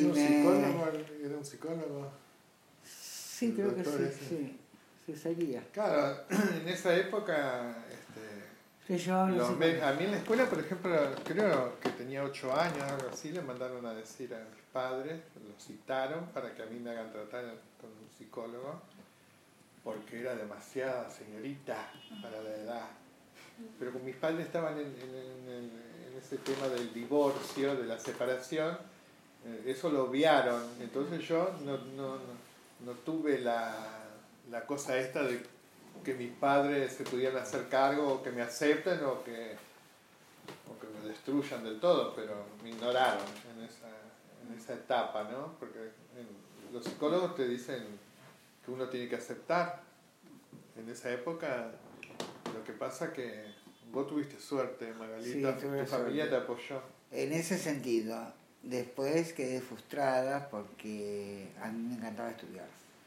¿Era un psicólogo? Sí, creo que sí, sí, sería. Claro, en esa época... Sí, a mí en la escuela, por ejemplo, creo que tenía 8 años, algo así, le mandaron a decir a mis padres, lo citaron para que a mí me hagan tratar con un psicólogo, porque era demasiada señorita para la edad. Pero como mis padres estaban en ese tema del divorcio, de la separación, eso lo obviaron. Entonces yo no tuve la cosa esta de que mis padres se pudieran hacer cargo, o que me acepten, o que me destruyan del todo, pero me ignoraron en esa etapa, ¿no? Porque los psicólogos te dicen que uno tiene que aceptar. En esa época, lo que pasa que vos tuviste suerte, Magalita, sí, tu familia te apoyó. En ese sentido, después quedé frustrada porque a mí me encantaba estudiar.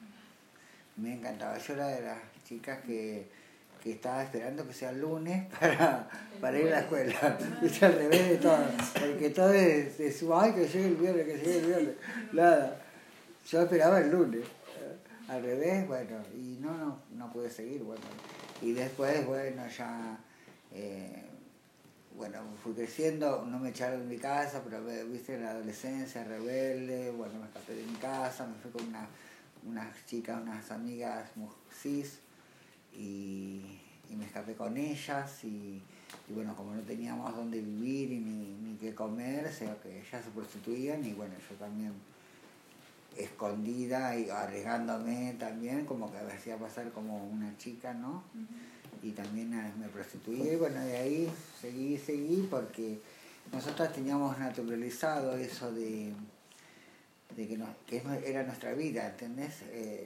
Me encantaba. Yo era de las chicas que estaba esperando que sea el lunes para ir a la escuela. Es al revés de todo. Porque todo es ay, que llegue el viernes, Nada. Yo esperaba el lunes. Al revés, bueno, y no pude seguir, bueno. Y después, bueno, ya... bueno, fui creciendo, no me echaron de mi casa, pero viste, en la adolescencia, rebelde, bueno, me escapé de mi casa, me fui con unas chicas, unas amigas cis, y me escapé con ellas, y bueno, como no teníamos dónde vivir y ni qué comer, o sea, que ellas se prostituían, y bueno, yo también escondida y arriesgándome también, como que me hacía pasar como una chica, ¿no? Y también me prostituí, y bueno, de ahí seguí, porque nosotros teníamos naturalizado eso de que era nuestra vida, ¿entendés?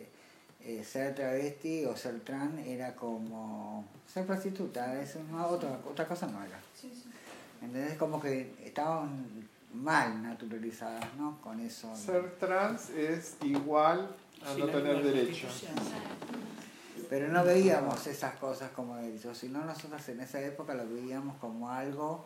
Ser travesti o ser trans era como ser prostituta, otra cosa no era. Sí, sí. ¿Entendés? Como que estaban mal naturalizadas, ¿no? Con eso. Ser trans es igual a no tener derechos. Pero no veíamos esas cosas como derechos, sino nosotros en esa época lo veíamos como algo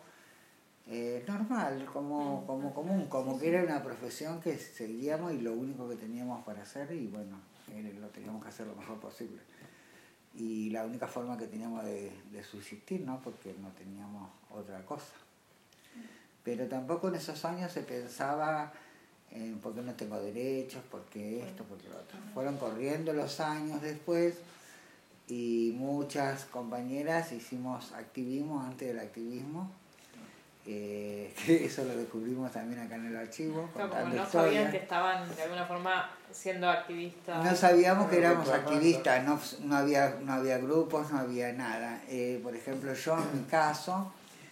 normal, como común, como que era una profesión que seguíamos y lo único que teníamos para hacer, y bueno, lo teníamos que hacer lo mejor posible. Y la única forma que teníamos de subsistir, ¿no? Porque no teníamos otra cosa. Pero tampoco en esos años se pensaba por qué no tengo derechos, por qué esto, por qué lo otro. Fueron corriendo los años después y muchas compañeras hicimos activismo antes del activismo. Que eso lo descubrimos también acá en el archivo. Claro, como no sabían que estaban de alguna forma siendo activistas. No sabíamos que éramos activistas, no había grupos, no había nada. Por ejemplo, yo en mi caso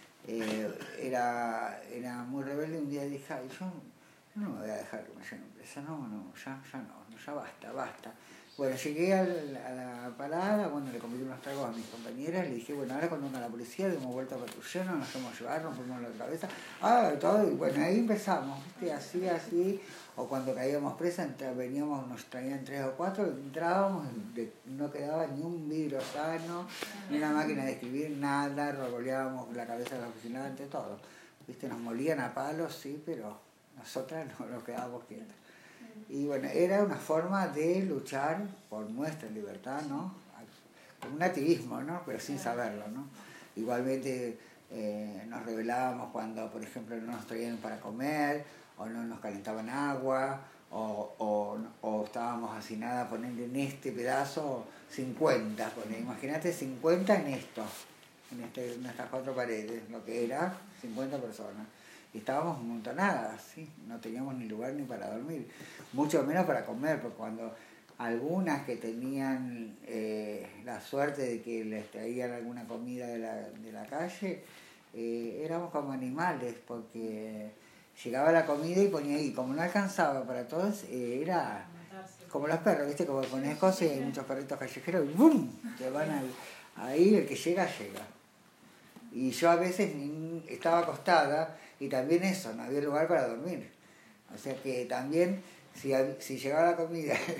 era muy rebelde. Un día dije, ay, yo no me voy a dejar que me llenen presa, ya basta. Bueno, llegué a la parada, bueno, le convidé unos tragos a mis compañeras, le dije, bueno, ahora cuando venga la policía, demos vuelta a patrullero, nos hacemos llevar, nos ponemos la cabeza, todo, y bueno, ahí empezamos, ¿viste? Así, o cuando caíamos presas, veníamos, nos traían 3 o 4, entrábamos, no quedaba ni un vidrio sano, ni una máquina de escribir, nada, revoleábamos la cabeza de los vigilantes, todo, ¿viste? Nos molían a palos, sí, pero nosotras no nos quedábamos quietas. Y bueno, era una forma de luchar por nuestra libertad, ¿no? Un activismo, ¿no? Pero sin saberlo, ¿no? Igualmente nos rebelábamos cuando, por ejemplo, no nos traían para comer, o no nos calentaban agua, o estábamos hacinadas poniendo en este pedazo 50, imagínate 50 en en estas 4 paredes, lo que era 50 personas. Y estábamos amontonadas, ¿sí? No teníamos ni lugar ni para dormir, mucho menos para comer, porque cuando algunas que tenían la suerte de que les traían alguna comida de la calle, éramos como animales, porque llegaba la comida y ponía ahí, como no alcanzaba para todos, era como los perros, ¿viste? Como pones cosas y hay muchos perritos callejeros y ¡bum! Te van ahí, el que llega. Y yo a veces estaba acostada y también eso, no había lugar para dormir. O sea que también, si llegaba la comida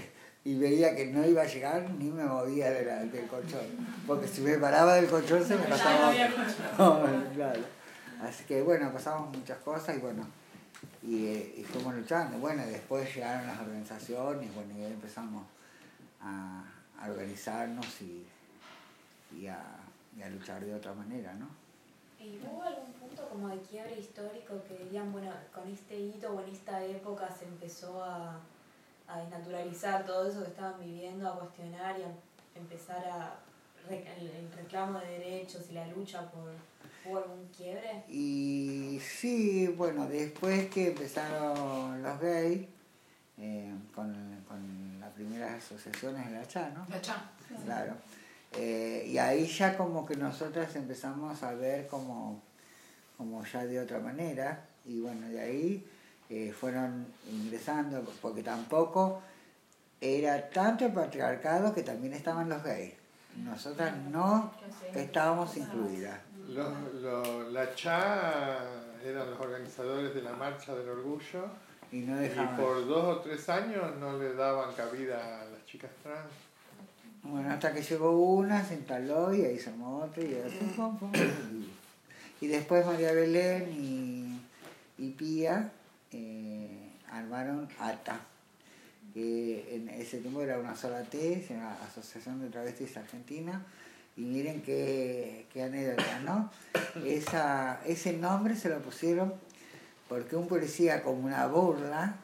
y veía que no iba a llegar, ni me movía del colchón. Porque si me paraba del colchón se me pasaba otro. Claro. Así que bueno, pasamos muchas cosas y bueno, y fuimos luchando. Bueno, después llegaron las organizaciones, bueno, y ahí empezamos a organizarnos y a luchar de otra manera, ¿no? ¿Y hubo algún punto como de quiebre histórico que dirían, bueno, con este hito o en esta época se empezó a desnaturalizar todo eso que estaban viviendo, a cuestionar y a empezar el reclamo de derechos y la lucha por... ¿Hubo algún quiebre? Y sí, bueno, después que empezaron los gays, con las primeras asociaciones de la CHA, ¿no? La CHA. Claro. Y ahí ya como que nosotras empezamos a ver como ya de otra manera, y bueno, de ahí fueron ingresando, porque tampoco era tanto el patriarcado que también estaban los gays. Nosotras no estábamos incluidas. La CHA eran los organizadores de la Marcha del Orgullo Y no dejaban. y por 2 o 3 años no le daban cabida a las chicas trans. Bueno, hasta que llegó una, se instaló y ahí se armó otra y así, pum, pum, y después María Belén y Pía armaron ATA, que en ese tiempo era una sola T, se llama Asociación de Travestis Argentina, y miren qué anécdota, ¿no? Ese nombre se lo pusieron porque un policía, como una burla,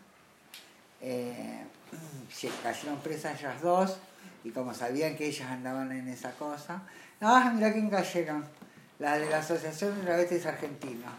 cayeron presas ellas dos, y como sabían que ellas andaban en esa cosa, ¡ah, mira quién cayeron! La de la Asociación de Travestis Argentinos.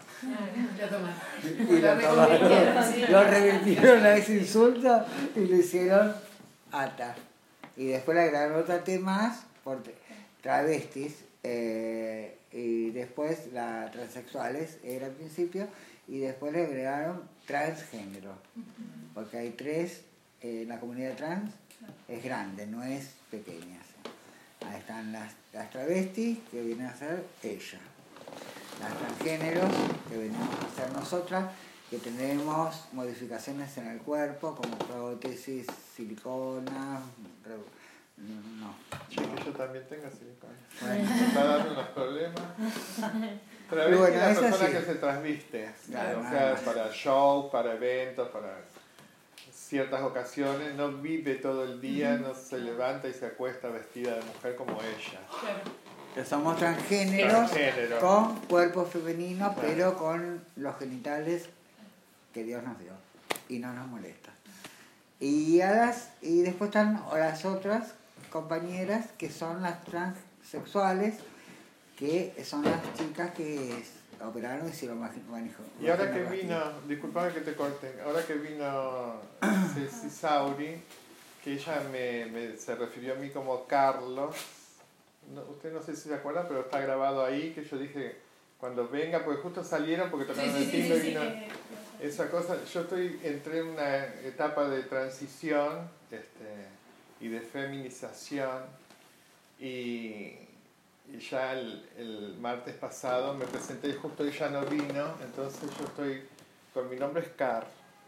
Y lo revirtieron a ese insulto y lo hicieron ATA. Y después le agregaron otra T más por travestis, y después la transexuales era al principio, y después le agregaron transgénero, porque hay 3, la comunidad trans es grande, no es pequeña. Ahí están las travestis, que vienen a ser ella. Las transgéneros, que venimos a ser nosotras, que tenemos modificaciones en el cuerpo, como prótesis, silicona, no. Sí, que yo también tengo silicona. Bueno. Me está dando unos problemas. Travesti Bueno, es la esa persona sí. que se transviste. Claro, o nada sea, más. para shows, para eventos, para ciertas ocasiones. No vive todo el día, no se levanta y se acuesta vestida de mujer como ella. Que somos transgéneros Transgénero. con cuerpo femenino, pero con los genitales que Dios nos dio y no nos molesta. Y después están las otras compañeras que son las transexuales, que son las chicas que operaron y hicieron manejo. Y ahora que vino, disculpame que te corten, ahora que vino Ceci Sauri, que ella se refirió a mí como Carlos, usted no sé si se acuerdan, pero está grabado ahí, que yo dije, cuando venga, porque justo salieron, porque tocaron el timbre y vino esa cosa. Yo entré en una etapa de transición y de feminización, y ya el martes pasado me presenté y justo ella no vino, entonces yo estoy con mi nombre es Car.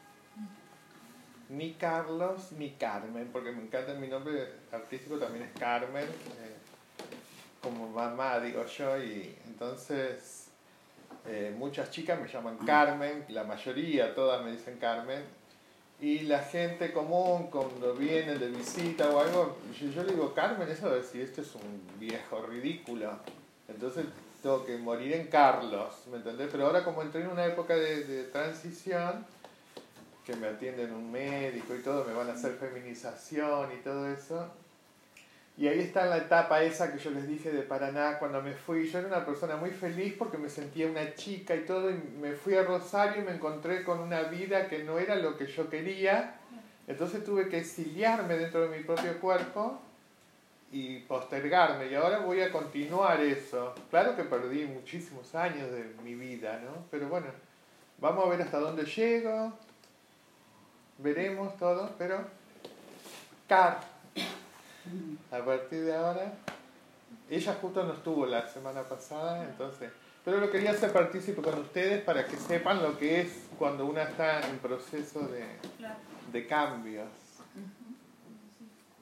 Ni Carlos ni Carmen, porque me encanta mi nombre artístico, también es Carmen, como mamá digo yo, y entonces muchas chicas me llaman Carmen, la mayoría, todas me dicen Carmen, y la gente común cuando viene de visita o algo, yo le digo Carmen, eso de decir, este es un viejo ridículo, entonces tengo que morir en Carlos, ¿me entendés? Pero ahora como entré en una época de transición, que me atienden un médico y todo, me van a hacer feminización y todo eso. Y ahí está la etapa esa que yo les dije de Paraná, cuando me fui. Yo era una persona muy feliz porque me sentía una chica y todo, y me fui a Rosario y me encontré con una vida que no era lo que yo quería. Entonces tuve que exiliarme dentro de mi propio cuerpo y postergarme. Y ahora voy a continuar eso. Claro que perdí muchísimos años de mi vida, ¿no? Pero bueno, vamos a ver hasta dónde llego. Veremos todo, pero Car, a partir de ahora, ella justo no estuvo la semana pasada, entonces, pero lo quería hacer partícipe con ustedes para que sepan lo que es cuando una está en proceso de cambios.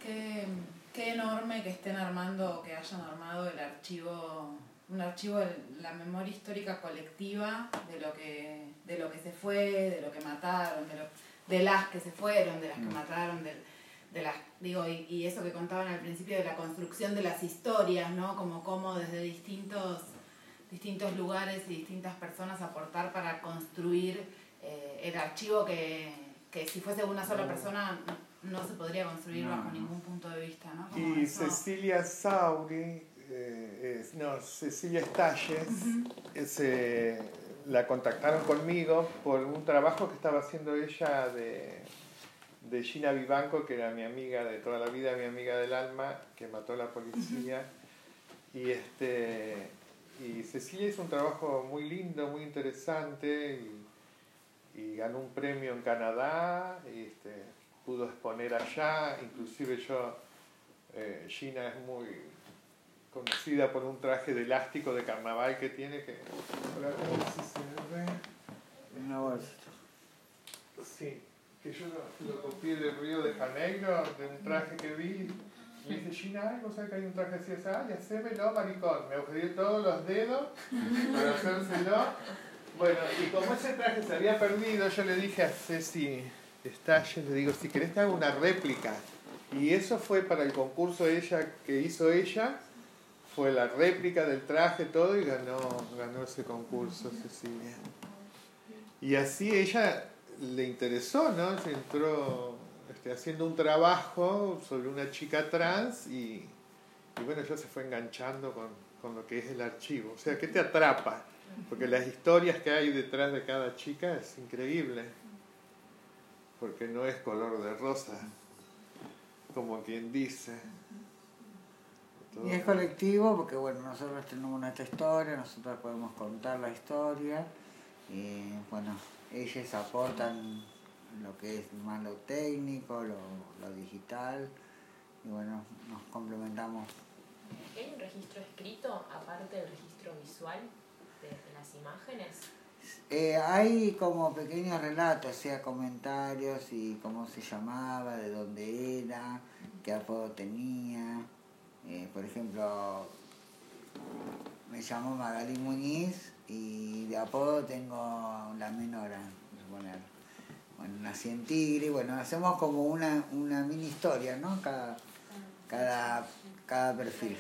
Qué enorme que estén armando, que hayan armado el archivo, un archivo de la memoria histórica colectiva de lo que se fue, de lo que mataron, de las que se fueron, de las que mataron, y eso que contaban al principio de la construcción de las historias, ¿no? Como desde distintos lugares y distintas personas aportar para construir el archivo que si fuese una sola persona no se podría construir bajo ningún punto de vista, ¿no? Como y eso. Cecilia Sauri, Cecilia Stalles, la contactaron conmigo por un trabajo que estaba haciendo ella de Gina Vivanco, que era mi amiga de toda la vida, mi amiga del alma, que mató a la policía. Y Cecilia hizo un trabajo muy lindo, muy interesante, y ganó un premio en Canadá, y pudo exponer allá. Inclusive Gina es muy conocida por un traje de elástico de carnaval que tiene, que ahora no sé si se ve. Una bolsa. Sí, que yo lo copié de Río de Janeiro, de un traje que vi. Me dice, Gina, ¿vos sabés que hay un traje así? Y hacémelo, maricón. Me agujereé todos los dedos para hacérselo. Bueno, y como ese traje se había perdido, yo le dije a Ceci Stalles, le digo, si querés te hago una réplica. Y eso fue para el concurso que hizo ella, fue la réplica del traje, todo, y ganó ese concurso, Cecilia. Y así ella le interesó, ¿no? Se entró haciendo un trabajo sobre una chica trans y bueno, ella se fue enganchando con lo que es el archivo. O sea, ¿qué te atrapa? Porque las historias que hay detrás de cada chica es increíble. Porque no es color de rosa, como quien dice. Y es colectivo porque, bueno, nosotros tenemos nuestra historia, nosotros podemos contar la historia. Bueno, ellos aportan lo que es más lo técnico, lo digital, y bueno, nos complementamos. ¿Hay un registro escrito aparte del registro visual de las imágenes? Hay como pequeños relatos, o sea, comentarios y cómo se llamaba, de dónde era, qué apodo tenía. Por ejemplo, me llamo Magalí Muñiz y de apodo tengo La Menora, suponer. Bueno, nací en Tigre, bueno, hacemos como una mini historia, ¿no? Cada perfil.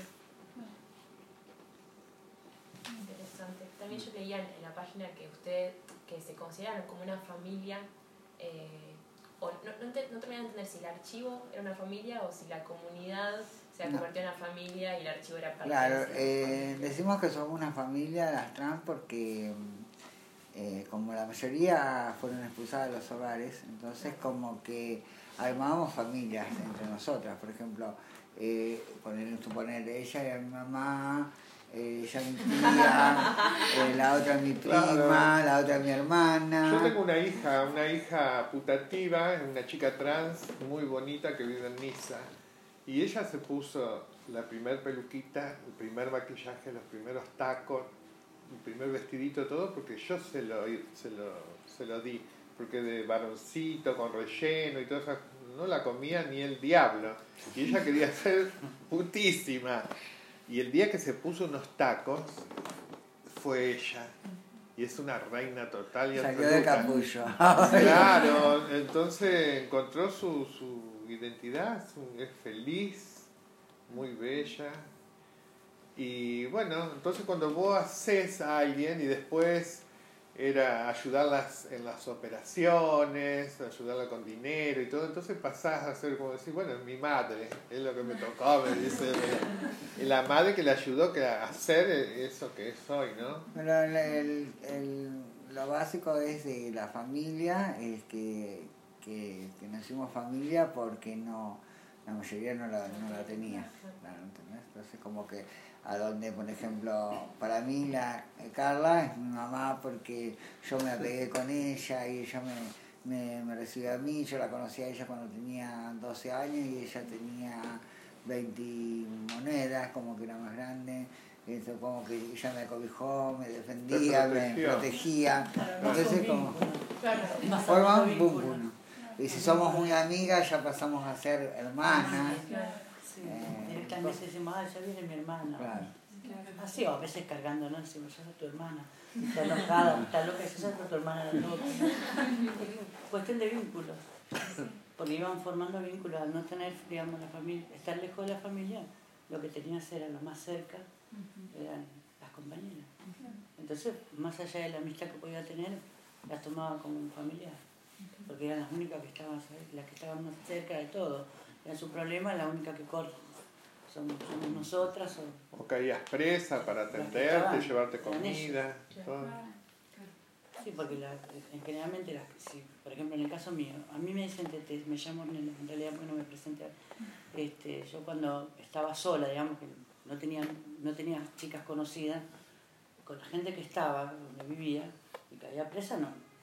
Interesante. También yo leía en la página que se consideran como una familia, o no terminé de entender si el archivo era una familia o si la comunidad se ha convertido en una familia y el archivo era parte Claro, de decimos que somos una familia, las trans, porque como la mayoría fueron expulsadas de los hogares, entonces como que armábamos familias entre nosotras. Por ejemplo, suponer ella era mi mamá, ella mi tía, la otra mi prima, claro. La otra mi hermana. Yo tengo una hija putativa, una chica trans muy bonita que vive en Niza, y ella se puso la primer peluquita, el primer maquillaje, los primeros tacos, el primer vestidito, todo, porque yo se lo di, porque de varoncito, con relleno y todo eso, no la comía ni el diablo, y ella quería ser putísima. Y el día que se puso unos tacos, fue ella. Y es una reina total y absoluta. Salió de capullo. Claro, entonces encontró su identidad, es feliz, muy bella. Y bueno, entonces cuando vos haces a alguien y después era ayudarlas en las operaciones, ayudarla con dinero y todo, entonces pasás a ser como decir, bueno, mi madre, es lo que me tocó, me dice, la madre que le ayudó a hacer eso que es hoy, ¿no? Pero lo básico es de la familia, es que nacimos familia porque la mayoría no la tenía, claro, ¿entendés? Entonces como que a donde, por ejemplo, para mí Carla es mi mamá porque yo me apegué con ella y ella me recibió a mí. Yo la conocí a ella cuando tenía 12 años y ella tenía 20 monedas, como que era más grande. Como que ella me acobijó, me defendía, me protegía. Entonces como forma un vínculo. Y si somos muy amigas ya pasamos a ser hermanas. Sí, directamente decimos, ya viene mi hermana. Claro. Así, o a veces cargando, ¿no? Decimos, esa es tu hermana. Está enojada, está loca, esa es tu hermana la loca. Es cuestión de vínculos. Porque iban formando vínculos al no tener, digamos, la familia, estar lejos de la familia, lo que tenías era lo más cerca, eran las compañeras. Entonces, más allá de la amistad que podía tener, las tomaba como un familiar. Porque eran las únicas que estaban, las que estaban más cerca de todo. Era su problema, la única que corre. Somos nosotras. O caías presa para atenderte, llevarte comida, todo. Sí, porque generalmente, por ejemplo, en el caso mío, a mí me dicen Tete, me llamo Nena, en realidad porque no me presenté. Yo cuando estaba sola, digamos que no tenía chicas conocidas, con la gente que estaba, donde vivía, y caía presa,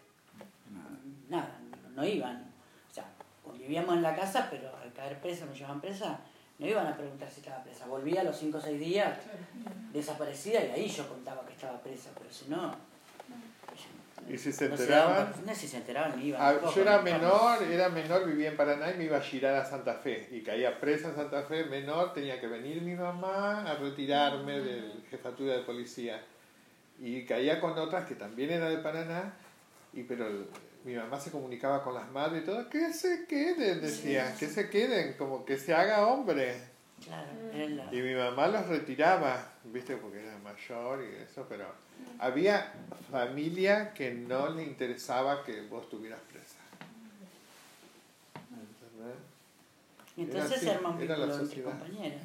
no iban. O sea, vivíamos en la casa, pero al caer presa, me llevaban presa, no iban a preguntar si estaba presa. Volvía a los 5 o 6 días, desaparecida, y ahí yo contaba que estaba presa, pero si no... ¿Y si se enteraban? No, si se enteraban, iban. Yo era menor, vivía en Paraná y me iba a girar a Santa Fe. Y caía presa en Santa Fe, menor, tenía que venir mi mamá a retirarme de la jefatura de policía. Y caía con otras que también eran de Paraná, pero mi mamá se comunicaba con las madres y todo, que se queden, decía, que se queden, como que se haga hombre. Claro, y mi mamá los retiraba, viste, porque era mayor y eso, pero había familia que no le interesaba que vos estuvieras presa. Y entonces se arma un vínculo entre compañeras.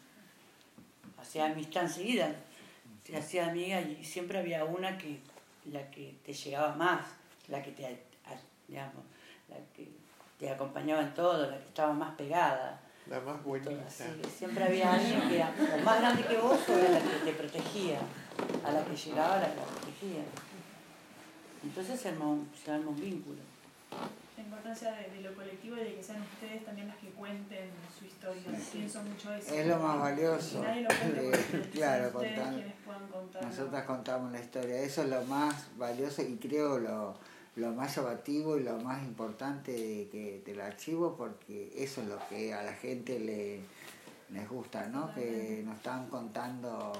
Hacía amistad enseguida, se hacía amiga y siempre había una la que te llegaba más, la que digamos, la que te acompañaba en todo, la que estaba más pegada. La más bonita. Siempre había alguien que era o más grande que vos o era la que te protegía. A la que llegaba, la que la protegía. Entonces se arma un vínculo. La importancia de lo colectivo y de que sean ustedes también las que cuenten su historia. Pienso mucho eso. Es lo más valioso. Que nadie lo cuente claro, ustedes quienes puedan contarlo. Nosotras contamos la historia. Eso es lo más valioso y creo lo más llamativo y lo más importante del archivo, porque eso es lo que a la gente les gusta, ¿no? Que nos están contando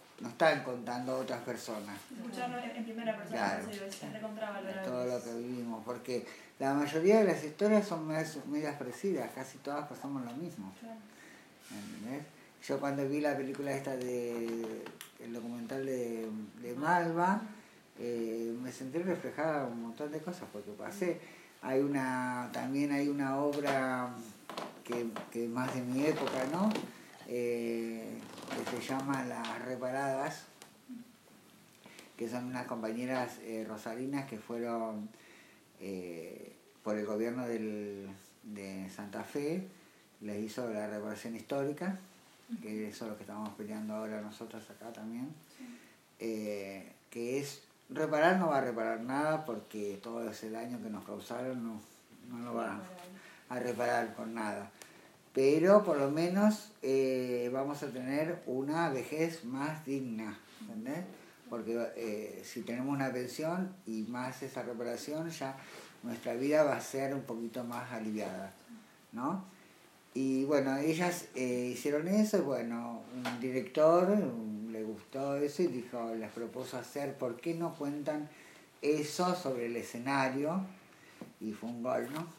otras personas. Escucharlo en primera persona, claro, es recontravalorable. todo lo que vivimos, porque la mayoría de las historias son medias parecidas, casi todas pasamos lo mismo. Claro. ¿Entendés? Yo cuando vi la película esta el documental de Malva, me sentí reflejada un montón de cosas, porque también hay una obra que es más de mi época, ¿no? Que se llama Las Reparadas, que son unas compañeras rosarinas que fueron por el gobierno de Santa Fe, les hizo la reparación histórica, que eso es lo que estamos peleando ahora nosotros acá también, que es reparar, no va a reparar nada porque todo ese daño que nos causaron no lo va a reparar con nada. Pero por lo menos vamos a tener una vejez más digna, ¿entendés? Porque si tenemos una pensión y más esa reparación, ya nuestra vida va a ser un poquito más aliviada, ¿no? Y bueno, ellas hicieron eso y bueno, un director le gustó eso y les propuso hacer, ¿por qué no cuentan eso sobre el escenario? Y fue un gol, ¿no?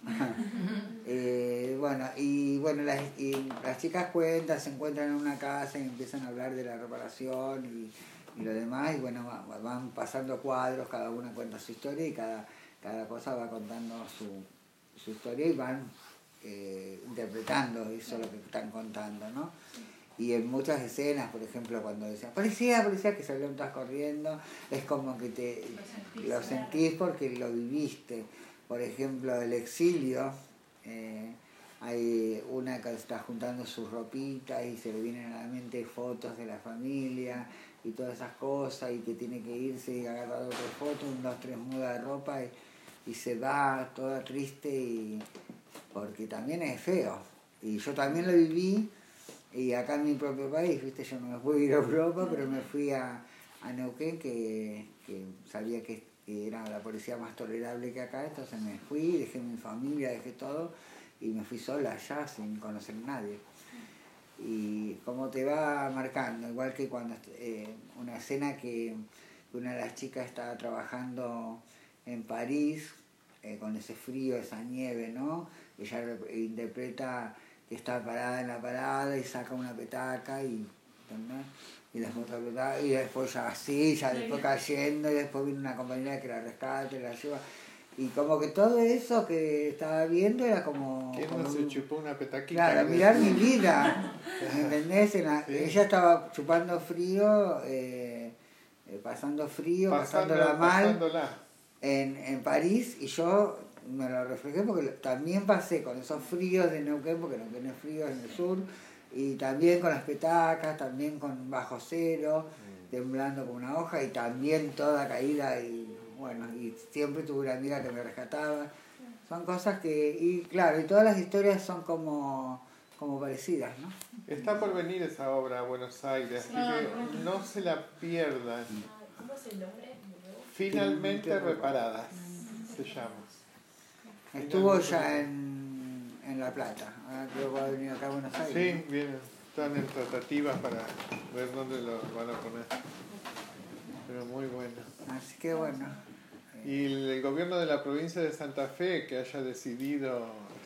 Las chicas se encuentran en una casa y empiezan a hablar de la reparación y lo demás, y bueno, van pasando cuadros, cada una cuenta su historia y cada cosa va contando su historia y van interpretando eso lo que están contando, ¿no? Y en muchas escenas, por ejemplo, cuando decían policía, que salieron todas corriendo, es como que lo sentís porque lo viviste. Por ejemplo, el exilio, hay una que está juntando sus ropitas y se le vienen a la mente fotos de la familia y todas esas cosas, y que tiene que irse y agarrar otra foto, 1, 2, 3 mudas de ropa y se va toda triste, porque también es feo. Y yo también lo viví, y acá en mi propio país, ¿viste? Yo no me pude ir a Europa, pero me fui a Neuquén, que sabía que y era la policía más tolerable que acá, entonces me fui, dejé mi familia, dejé todo y me fui sola allá sin conocer a nadie. Y como te va marcando, igual que cuando una escena que una de las chicas estaba trabajando en París, con ese frío, esa nieve, ¿no? Ella interpreta que está parada en la parada y saca una petaca y, ¿entendés? Y después otra petaca, y después ya así, ya después cayendo, y después viene una compañera que la rescata, la lleva. Y como que todo eso que estaba viendo era como... ¿Quién no se chupó una petaquita? Claro, mirar mi vida, ¿entendés? Sí. Ella estaba chupando frío, pasándola mal en París, y yo me lo reflejé porque también pasé con esos fríos de Neuquén, porque Neuquén es frío en el sur, y también con las petacas, también con bajo cero, temblando como una hoja, y también toda caída, y bueno, y siempre tuve una amiga que me rescataba. Son cosas que, y claro, y todas las historias son como parecidas, ¿no? Está por venir esa obra a Buenos Aires, así que no se la pierdan. ¿Cómo es el nombre? Finalmente reparadas, se llama. Estuvo ya en La Plata, ahora creo que va a venir acá a Buenos Aires. Sí, vienen, están en tratativas para ver dónde lo van a poner. Pero muy bueno. Así que bueno. Y el gobierno de la provincia de Santa Fe que haya decidido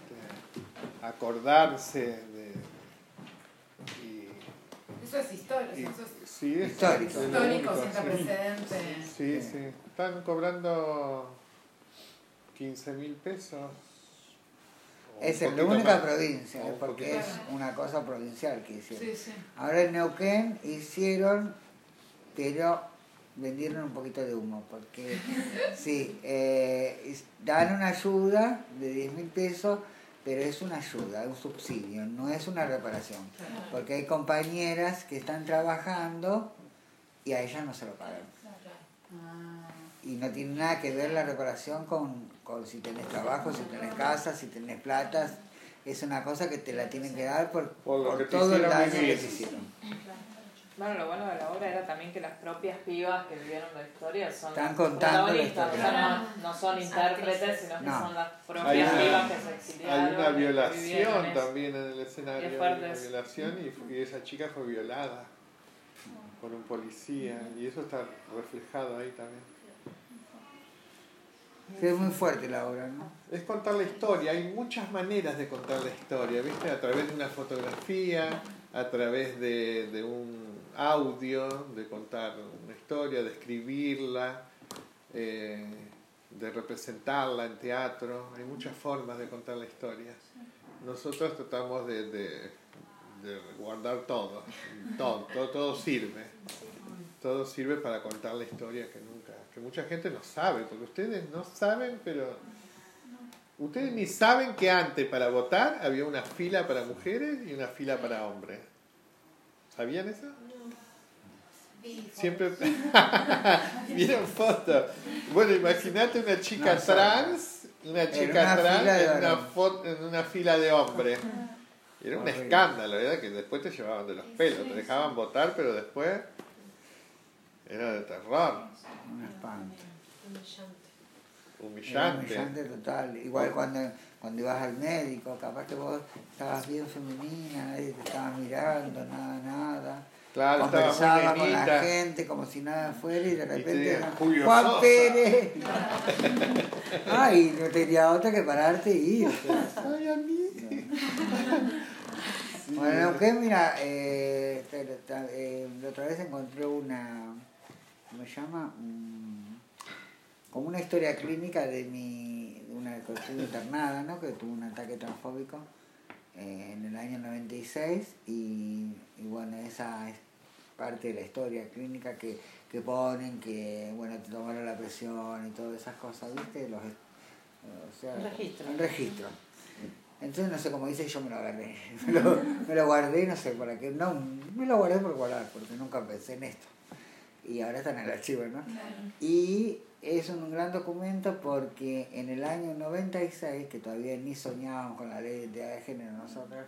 acordarse eso es histórico. Sí, es histórico, sin precedentes. Sí. Están cobrando 15.000 pesos. Es en la única provincia, porque es una cosa provincial que hicieron. Sí. Ahora en Neuquén hicieron, pero vendieron un poquito de humo, porque sí, dan una ayuda de 10.000 pesos, pero es una ayuda, un subsidio, no es una reparación, porque hay compañeras que están trabajando y a ellas no se lo pagan. Y no tiene nada que ver la reparación con si tenés trabajo, si tenés casa, si tenés plata. Es una cosa que te la tienen que dar por todo el daño que te hicieron. Bueno, lo bueno de la obra era también que las propias pibas que vivieron la historia son están contando la historia. O sea, no son intérpretes, sino que son las propias pibas que se exiliaron. Hay una violación también en el escenario, hay una violación y esa chica fue violada por un policía y eso está reflejado ahí también. Sí, es muy fuerte la obra, ¿no? Es contar la historia, hay muchas maneras de contar la historia, ¿viste? A través de una fotografía, a través de un audio, de contar una historia, de escribirla, de representarla en teatro. Hay muchas formas de contar la historia. Nosotros tratamos de guardar todo sirve. Todo sirve para contar la historia que mucha gente no sabe, porque ustedes no saben, pero ustedes ni saben que antes para votar había una fila para mujeres y una fila para hombres. ¿Sabían eso? Siempre vieron fotos. Bueno, imagínate una chica trans en una fila de hombres. Era un escándalo, ¿verdad? Que después te llevaban de los pelos, te dejaban votar, pero después era de terror. Un espanto. Humillante total. Igual cuando ibas al médico, capaz que vos estabas bien femenina, nadie te estaba mirando, nada. Claro, conversaba con la gente como si nada fuera y de repente Juan Pérez. Ay, no tenía otra que pararte y ir. Ay, a mí. Bueno, aunque mira, la otra vez encontré una, ¿cómo se llama? Como una historia clínica de una que estuve internada, ¿no? Que tuvo un ataque transfóbico en el año 96 y bueno, esa es parte de la historia clínica que ponen, que bueno, te tomaron la presión y todas esas cosas, ¿viste? El registro. Entonces no sé cómo dice, yo me lo agarré. Me lo guardé, no sé para qué. No, me lo guardé por guardar, porque nunca pensé en esto. Y ahora está en el archivo, ¿no? Y es un gran documento porque en el año 96, que todavía ni soñábamos con la ley de identidad de género nosotros,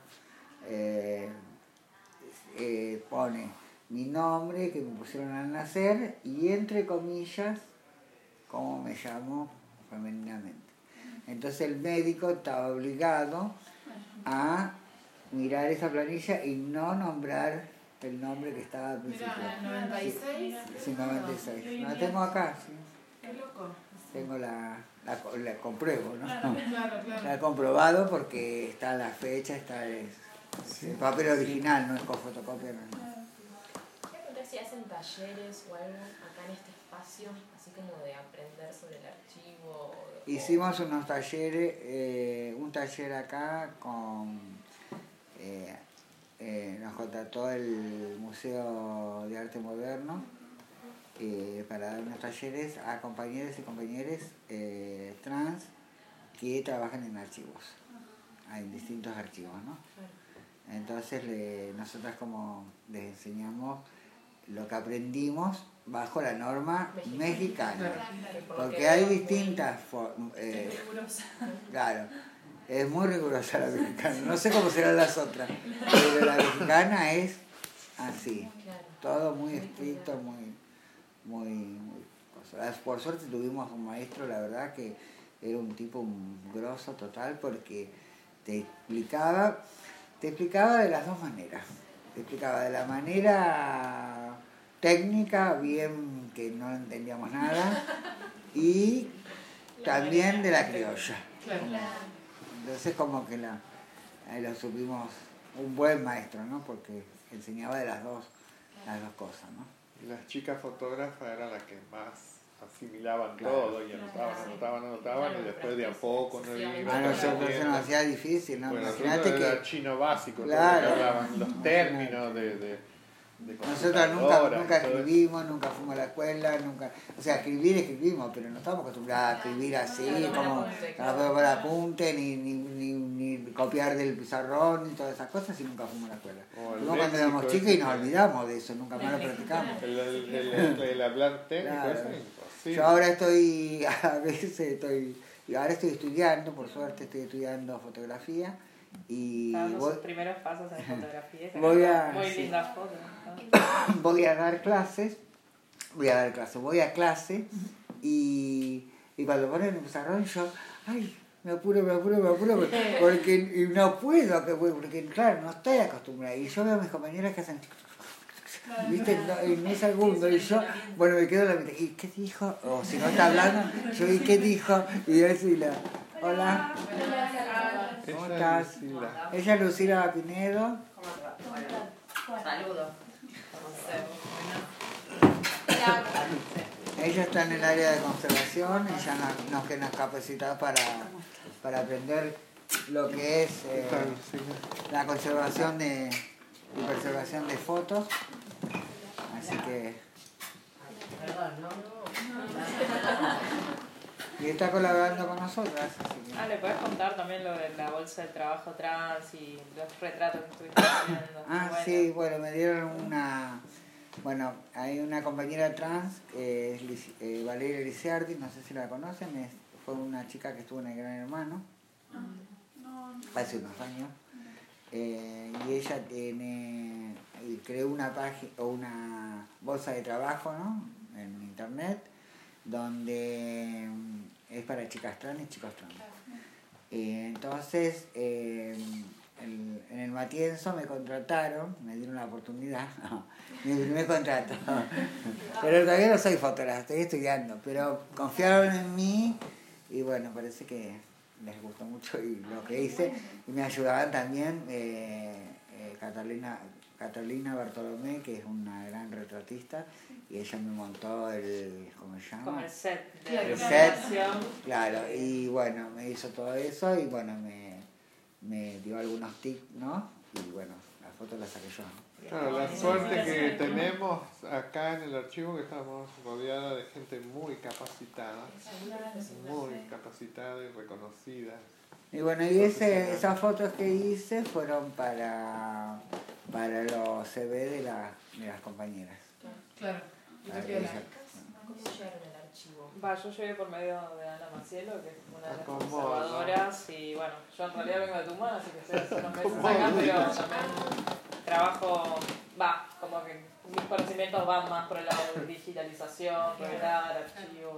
pone mi nombre que me pusieron al nacer y entre comillas cómo me llamo femeninamente. Entonces el médico estaba obligado a mirar esa planilla y no nombrar el nombre que estaba al principio. Mira, 96. Sí, 96. La tengo acá, sí. Qué loco. Tengo la compruebo, ¿no? Claro, claro. La he comprobado porque está la fecha, está el papel original, no es con fotocopia. No. Quería preguntar si hacen talleres o algo acá en este espacio, así como de aprender sobre el archivo. Hicimos unos talleres, un taller acá con... nos contrató el Museo de Arte Moderno para dar unos talleres a compañeros y compañeras trans que trabajan en archivos, en distintos archivos, ¿no? Entonces nosotras como les enseñamos lo que aprendimos bajo la norma mexicana, porque hay distintas formas. Claro, es muy rigurosa la mexicana, no sé cómo serán las otras, pero la mexicana es así, todo muy estricto, muy por suerte tuvimos un maestro, la verdad que era un tipo grosso total, porque te explicaba de las dos maneras. Te explicaba de la manera técnica, bien que no entendíamos nada, y también de la criolla. Entonces como que lo supimos, un buen maestro, ¿no? Porque enseñaba de las dos cosas, ¿no? Las chicas fotógrafas eran las que más asimilaban todo y anotaban y después de a poco no iban. A nosotros se nos hacía difícil, ¿no? Bueno, Imagínate que era chino básico, claro, todo lo que hablaban, los términos de nosotros nunca escribimos, nunca fuimos a la escuela, nunca, o sea, escribimos, pero no estamos acostumbrados a escribir así, como por apunte, ni copiar del pizarrón, ni todas esas cosas, y nunca fuimos a la escuela. Fuimos cuando éramos chicos y nos olvidamos de eso, nunca más lo practicamos. El hablar técnico, claro. eso es imposible. Yo ahora estoy estudiando, por suerte estoy estudiando fotografía. Y sus primeros pasos en fotografía, muy lindas fotos. Voy a dar clases, voy a clase y cuando ponen el pizarrón yo, ay, me apuro, porque y no puedo, porque claro, no estoy acostumbrada. Y yo veo a mis compañeras que hacen, ¿viste? En un segundo, y yo, bueno, me quedo en la mitad, ¿y qué dijo? O si no está hablando, yo, ¿y qué dijo? Y yo decía, hola. ¿Cómo estás? Ella es Lucila Pinedo. Saludos. Ella está en el área de conservación, ella nos capacita para aprender lo que es la conservación y preservación de fotos. Así que... Y está colaborando con nosotras. ¿Le puedes contar también lo de la bolsa de trabajo trans y los retratos que estuviste haciendo? Sí, bueno, me dieron Bueno, hay una compañera trans, Valeria Lisiardi, no sé si la conocen, fue una chica que estuvo en el Gran Hermano, hace unos años, y ella creó una página o una bolsa de trabajo, ¿no? En internet, donde es para chicas trans y chicos trans. Entonces, en el Matienzo me contrataron, me dieron la oportunidad, mi primer contrato. Pero todavía no soy fotógrafa, estoy estudiando, pero confiaron en mí y bueno, parece que les gustó mucho y lo que hice. Y me ayudaban también Catalina Bartolomé, que es una gran retratista, y ella me montó ¿cómo se llama? Como el set. El set, claro, y bueno, me hizo todo eso y bueno, me dio algunos tips, ¿no? Y bueno, la foto la saqué yo. Claro, la suerte que tenemos acá en el archivo, que estamos rodeados de gente muy capacitada y reconocida. Y bueno, y esas fotos que hice fueron para los CV de las compañeras. Claro. ¿Cómo llegaron al archivo? Yo llegué por medio de Ana Macielo, que es una de las conservadoras, y bueno, yo en realidad vengo de Tucumán, así que estoy hace unos meses acá, pero también trabajo, como que mis conocimientos van más por el lado de digitalización, revelar archivos,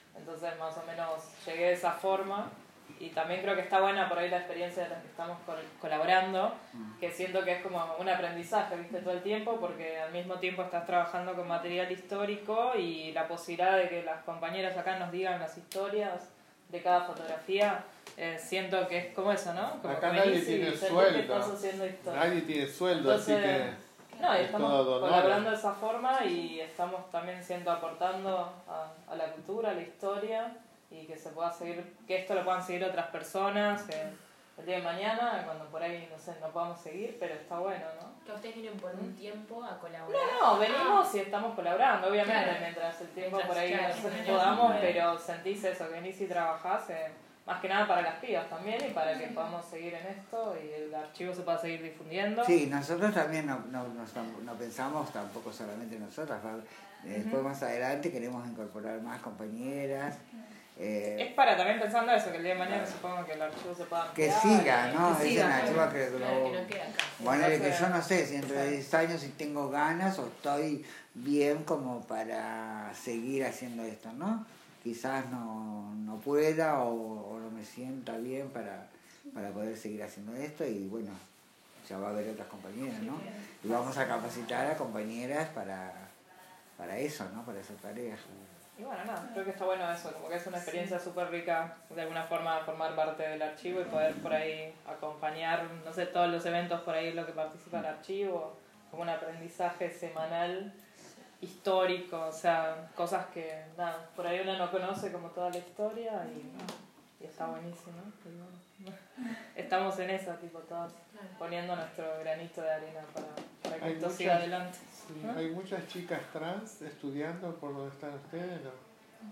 Entonces más o menos llegué de esa forma. Y también creo que está buena por ahí la experiencia de los que estamos colaborando, que siento que es como un aprendizaje, ¿viste? Todo el tiempo, porque al mismo tiempo estás trabajando con material histórico y la posibilidad de que las compañeras acá nos digan las historias de cada fotografía, siento que es como eso, ¿no? Como acá que nadie venís y tiene sentís sueldo, que estás haciendo historia. nadie tiene sueldo, Entonces, así que no, y es estamos todo colaborando de esa forma y estamos también aportando a la cultura, a la historia, y que se pueda seguir, que esto lo puedan seguir otras personas el día de mañana, cuando por ahí, no sé, no podamos seguir, pero está bueno, ¿no? Que ustedes vienen por un tiempo a colaborar. No, venimos y estamos colaborando, obviamente, Claro. mientras el tiempo Mientras, por ahí claro, nos podamos, pero sentís eso, que venís y trabajás, más que nada para las pibas también y para que podamos seguir en esto y el archivo se pueda seguir difundiendo. Sí, nosotros también no pensamos tampoco solamente nosotras, después más adelante queremos incorporar más compañeras. Es para también pensando eso, que el día de mañana supongo que el archivo se pueda Que ampliar, siga, ¿no? que Es siga, un archivo que Claro, que no quede acá. bueno, que Entonces, yo no sé si dentro de 10 años si tengo ganas o estoy bien como para seguir haciendo esto, ¿no? Quizás no pueda o no me sienta bien para poder seguir haciendo esto y bueno, ya va a haber otras compañeras, ¿no? Y vamos a capacitar a compañeras para eso, ¿no? Para esa tarea. Y bueno, nada, creo que está bueno eso, como que es una experiencia súper rica de alguna forma formar parte del archivo y poder por ahí acompañar, no sé, todos los eventos por ahí lo que participa el archivo, como un aprendizaje semanal histórico, o sea, cosas que nada, por ahí uno no conoce como toda la historia y está buenísimo. Y bueno, estamos en esa, tipo, todas poniendo nuestro granito de arena para que esto siga adelante. Sí, ¿no? Hay muchas chicas trans estudiando por donde están ustedes, ¿no?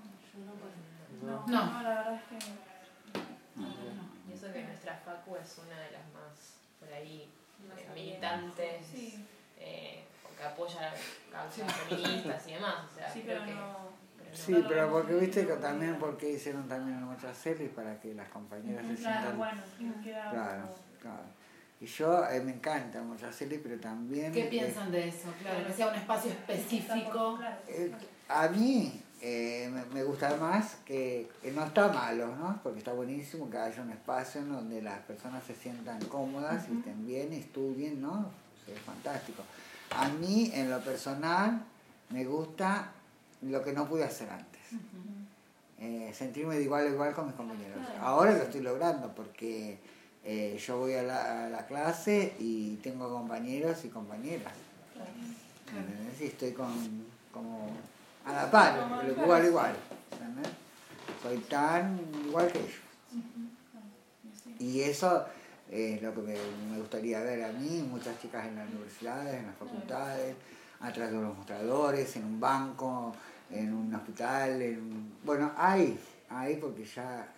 No, la verdad es que Y eso que nuestra facu es una de las más, por ahí, militantes, que apoya causas feministas y demás, o sea, sí, creo pero que... no. Sí, pero porque viste que también porque hicieron también muchas series para que las compañeras se Claro, sientan. bueno, queda Claro, claro. Y yo me encanta muchas series, pero también. ¿Qué piensan de eso? Claro, que sea un espacio específico. A mí me gusta más que no está malo, ¿no? Porque está buenísimo que haya un espacio en donde las personas se sientan cómodas y estén bien, estudien, ¿no? O sea, es fantástico. A mí, en lo personal, me gusta lo que no pude hacer antes. Sentirme de igual a igual con mis compañeros. Ahora lo estoy logrando porque yo voy a la clase y tengo compañeros y compañeras. ¿Entendés? Y estoy como a la par, igual a igual. ¿Entendés? Soy tan igual que ellos. Y eso es lo que me gustaría ver a mí, muchas chicas en las universidades, en las facultades, atrás de los mostradores, en un banco, en un hospital, bueno, hay porque ya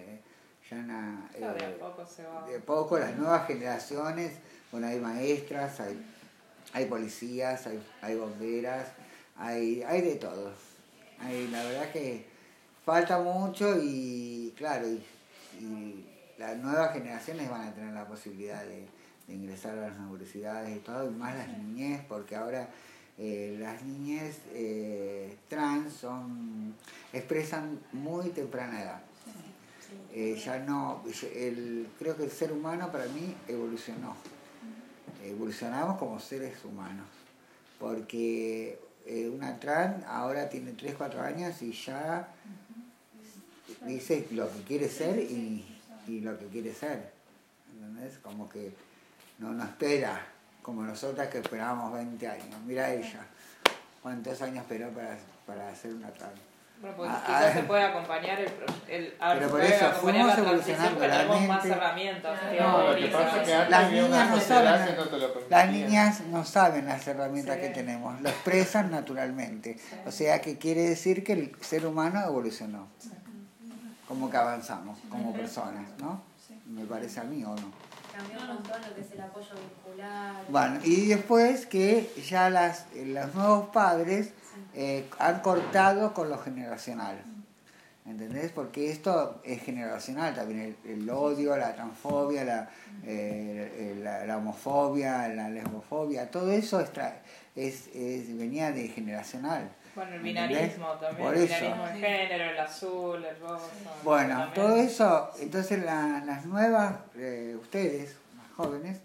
de poco las nuevas generaciones, bueno, hay maestras, hay policías, hay bomberas, hay de todo. La verdad que falta mucho y claro, y las nuevas generaciones van a tener la posibilidad de ingresar a las universidades y todo, y más las niñez, porque ahora las niñas trans expresan muy temprana edad. Ya no, creo que el ser humano para mí evolucionamos como seres humanos, porque una trans ahora tiene 3, 4 años y ya dice lo que quiere ser y lo que quiere ser, ¿entendés? Como que no espera como nosotras que esperábamos 20 años. Mira ella, cuántos años esperó para hacer una trans. Bueno, pues quizás se puede acompañar pero por eso fuimos evolucionando, tenemos más herramientas. Lo que pasa es que las niñas no saben las herramientas que tenemos, lo expresan naturalmente. O sea que quiere decir que el ser humano evolucionó, como que avanzamos como personas, ¿no? Me parece a mí, ¿o no? Cambió un montón lo que es el apoyo vincular. Bueno, y después que ya los nuevos padres han cortado con lo generacional, ¿entendés? Porque esto es generacional también, el odio, la transfobia, la homofobia, la lesbofobia, todo eso venía de generacional. Bueno, el ¿entendés? binarismo también, Por el eso. binarismo de género, el azul, el rosa. Bueno, también. todo eso, entonces las nuevas, ustedes, más jóvenes,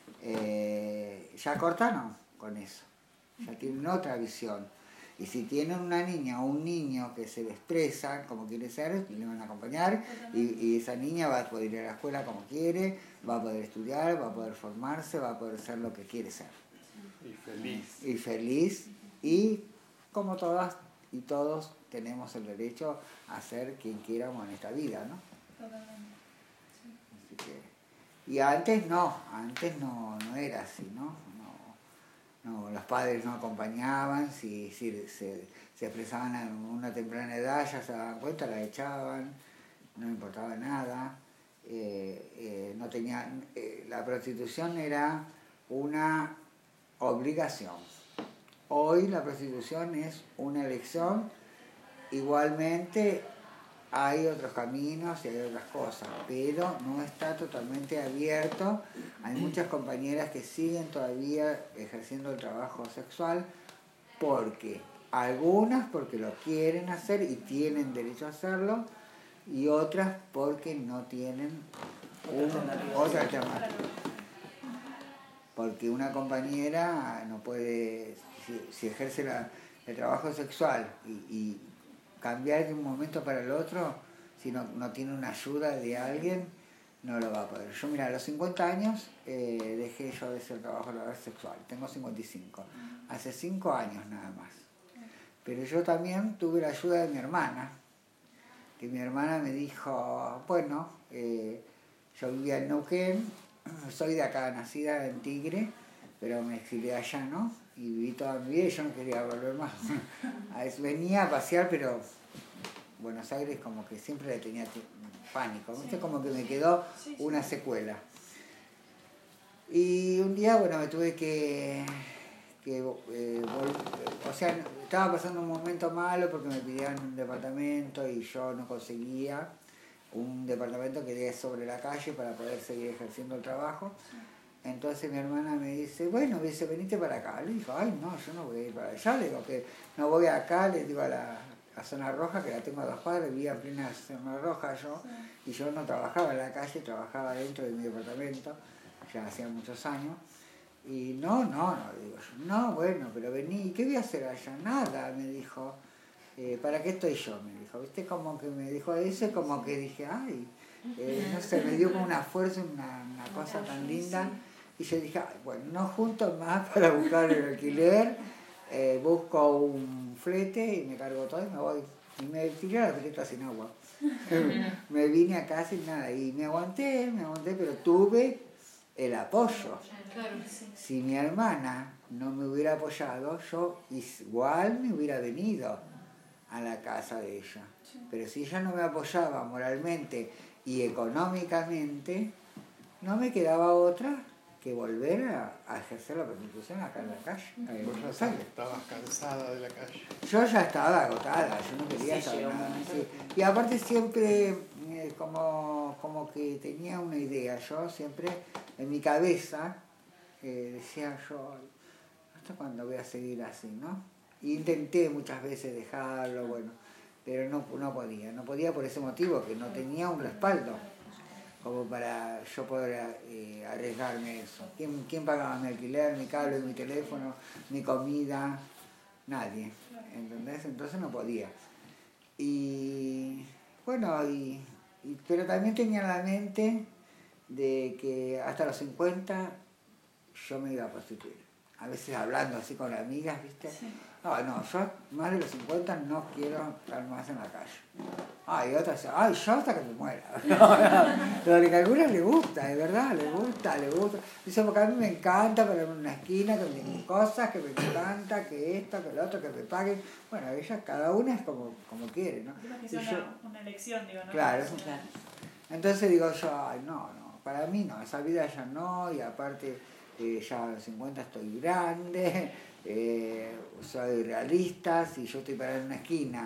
ya cortaron con eso, ya tienen otra visión. Y si tienen una niña o un niño que se expresa como quiere ser, le van a acompañar y esa niña va a poder ir a la escuela como quiere, va a poder estudiar, va a poder formarse, va a poder ser lo que quiere ser. Y feliz. Y feliz, y como todas y todos tenemos el derecho a ser quien quieramos en esta vida, ¿no? Totalmente. Así que, y antes no era así, ¿no? No, los padres no acompañaban, si se expresaban a una temprana edad, ya se daban cuenta, la echaban, no importaba nada. No tenían, la prostitución era una obligación. Hoy la prostitución es una elección. Igualmente hay otros caminos y hay otras cosas, pero no está totalmente abierto. Hay muchas compañeras que siguen todavía ejerciendo el trabajo sexual porque algunas porque lo quieren hacer y tienen derecho a hacerlo, y otras porque no tienen otra alternativa. Porque una compañera no puede, si ejerce el trabajo sexual y cambiar de un momento para el otro, si no tiene una ayuda de alguien, no lo va a poder. Yo, mira, a los 50 años dejé yo de hacer trabajo laboral sexual, tengo 55, hace 5 años nada más. Pero yo también tuve la ayuda de mi hermana, que mi hermana me dijo, bueno, yo vivía en Neuquén, soy de acá, nacida en Tigre, pero me exilié allá, ¿no? Y viví toda mi vida y yo no quería volver más. Venía a pasear, pero Buenos Aires como que siempre le tenía pánico, ¿viste? Como que me quedó una secuela. Y un día, bueno, me tuve que o sea, estaba pasando un momento malo porque me pidieron un departamento y yo no conseguía un departamento que dé sobre la calle para poder seguir ejerciendo el trabajo. Entonces mi hermana me dice, bueno, dice, venite para acá. Le digo, ay, no, yo no voy a ir para allá. Le digo que no voy acá, le digo a la zona roja, que la tengo a 2 cuadras, vivía en plena zona roja yo, y yo no trabajaba en la calle, trabajaba dentro de mi departamento, ya hacía muchos años. Y no, digo yo, no, bueno, pero vení, ¿qué voy a hacer allá? Nada, me dijo, ¿para qué estoy yo? Me dijo, ¿viste? Como que me dijo eso, como que dije, ay, no sé, me dio como una fuerza, una cosa tan linda. Y yo dije, ay, bueno, no junto más para buscar el alquiler, busco un flete y me cargo todo y me voy. Y me tiré a la pileta sin agua. Me vine acá sin nada y me aguanté, pero tuve el apoyo. Si mi hermana no me hubiera apoyado, yo igual me hubiera venido a la casa de ella. Pero si ella no me apoyaba moralmente y económicamente, no me quedaba otra que volver a ejercer la prostitución acá en la calle. Vos ya estabas cansada de la calle. Yo ya estaba agotada, yo no quería saber nada. Sí. Y aparte siempre como que tenía una idea, yo siempre en mi cabeza decía yo, ¿hasta cuándo voy a seguir así, no? Y intenté muchas veces dejarlo, bueno, pero no podía por ese motivo, que no tenía un respaldo como para yo poder arriesgarme eso. ¿Quién pagaba mi alquiler, mi cable, mi teléfono, mi comida? Nadie, ¿entendés? Entonces no podía. Y bueno, pero también tenía en la mente de que hasta los 50 yo me iba a prostituir. A veces hablando así con amigas, ¿viste? Sí. No, yo más de los 50 no quiero estar más en la calle. Y otras, yo hasta que me muera. Pero que a algunas les gusta, de verdad, les gusta. Dice, porque a mí me encanta ponerme en una esquina, que me den cosas, que me encanta, que esto, que lo otro, que me paguen. Bueno, ellas, cada una es como quiere, ¿no? Es una elección, digo, ¿no? Claro. Entonces digo yo, no, para mí no, esa vida ya no, y aparte ya a los 50 estoy grande, soy realista, si yo estoy parada en una esquina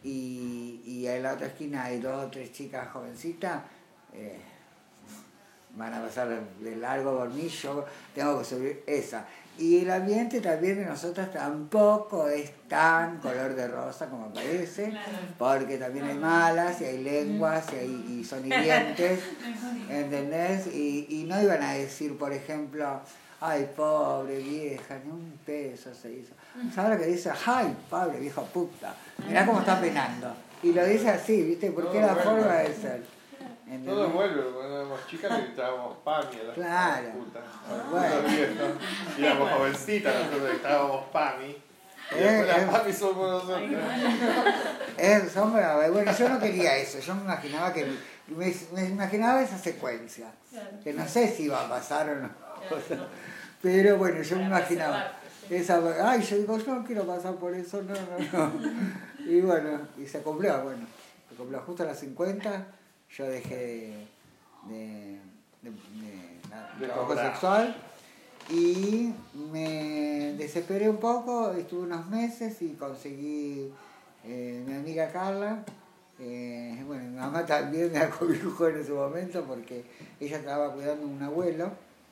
y en la otra esquina hay 2 o 3 chicas jovencitas, van a pasar de largo por mí, yo tengo que subir esa. Y el ambiente también de nosotros tampoco es tan color de rosa como parece, porque también hay malas y hay lenguas y son hirientes, ¿entendés? Y no iban a decir, por ejemplo, ay, pobre vieja, ni un peso se hizo. ¿Sabes lo que dice? Ay, pobre vieja puta, mirá cómo está penando. Y lo dice así, ¿viste? Porque es la forma de ser. ¿Entendés? Todo vuelve, cuando éramos chicas le gritábamos Pami a las claro. putas. Bueno. Y éramos jovencitas, nosotros gritábamos Pami. Y después las Pami somos nosotros. Son bravas. Bueno, yo no quería eso, yo me imaginaba que me imaginaba esa secuencia. Que no sé si iba a pasar o no. Pero bueno, yo me imaginaba. Ay, yo digo, yo no quiero pasar por eso, no. Y bueno, y se cumplió, justo a las 50. Yo dejé de trabajo sexual y me desesperé un poco, estuve unos meses y conseguí mi amiga Carla. Bueno, mi mamá también me acobijó en ese momento porque ella estaba cuidando a un abuelo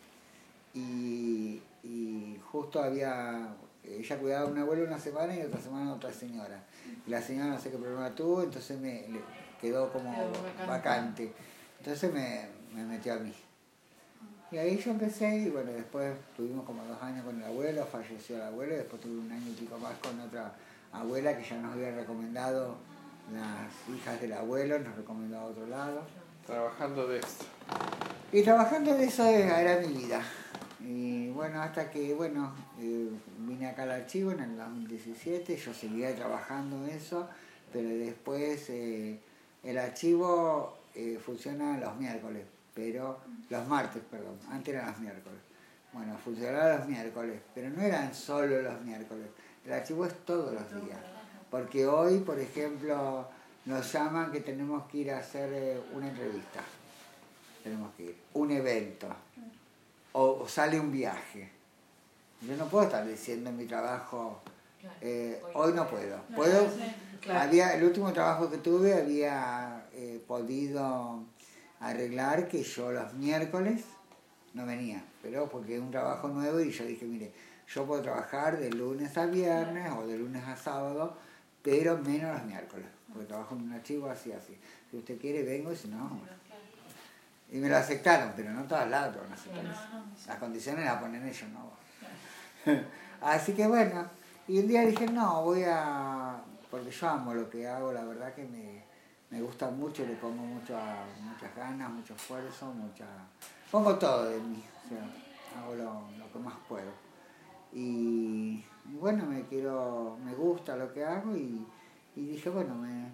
y justo ella cuidaba a un abuelo una semana y otra semana a otra señora. Y la señora no sé qué problema tuvo, entonces quedó como vacante. Entonces me metió a mí. Y ahí yo empecé y bueno, después tuvimos como 2 años con el abuelo, falleció el abuelo, y después tuve 1 año y pico más con otra abuela que ya nos había recomendado, las hijas del abuelo, nos recomendó a otro lado. Trabajando de esto. Y trabajando de eso era mi vida. Y bueno, hasta que vine acá al archivo en el 2017, yo seguía trabajando en eso, pero después el archivo funciona los miércoles, los martes, perdón, antes eran los miércoles. Bueno, funcionaba los miércoles, pero no eran solo los miércoles, el archivo es todos los días, porque hoy, por ejemplo, nos llaman que tenemos que ir a hacer una entrevista, tenemos que ir, un evento, o sale un viaje. Yo no puedo estar diciendo en mi trabajo, hoy no puedo. El último trabajo que tuve había podido arreglar que yo los miércoles no venía, pero porque es un trabajo nuevo y yo dije, mire, yo puedo trabajar de lunes a viernes o de lunes a sábado, pero menos los miércoles, porque trabajo en un archivo así. Si usted quiere vengo y si no... Y me lo aceptaron, pero no todas las otras aceptaron. Las condiciones las ponen ellos, no. Así que bueno, y un día dije, no, porque yo amo lo que hago, la verdad que me gusta mucho, le pongo muchas ganas, mucho esfuerzo, pongo todo de mí, o sea, hago lo que más puedo. Y bueno, me gusta lo que hago y dije, bueno,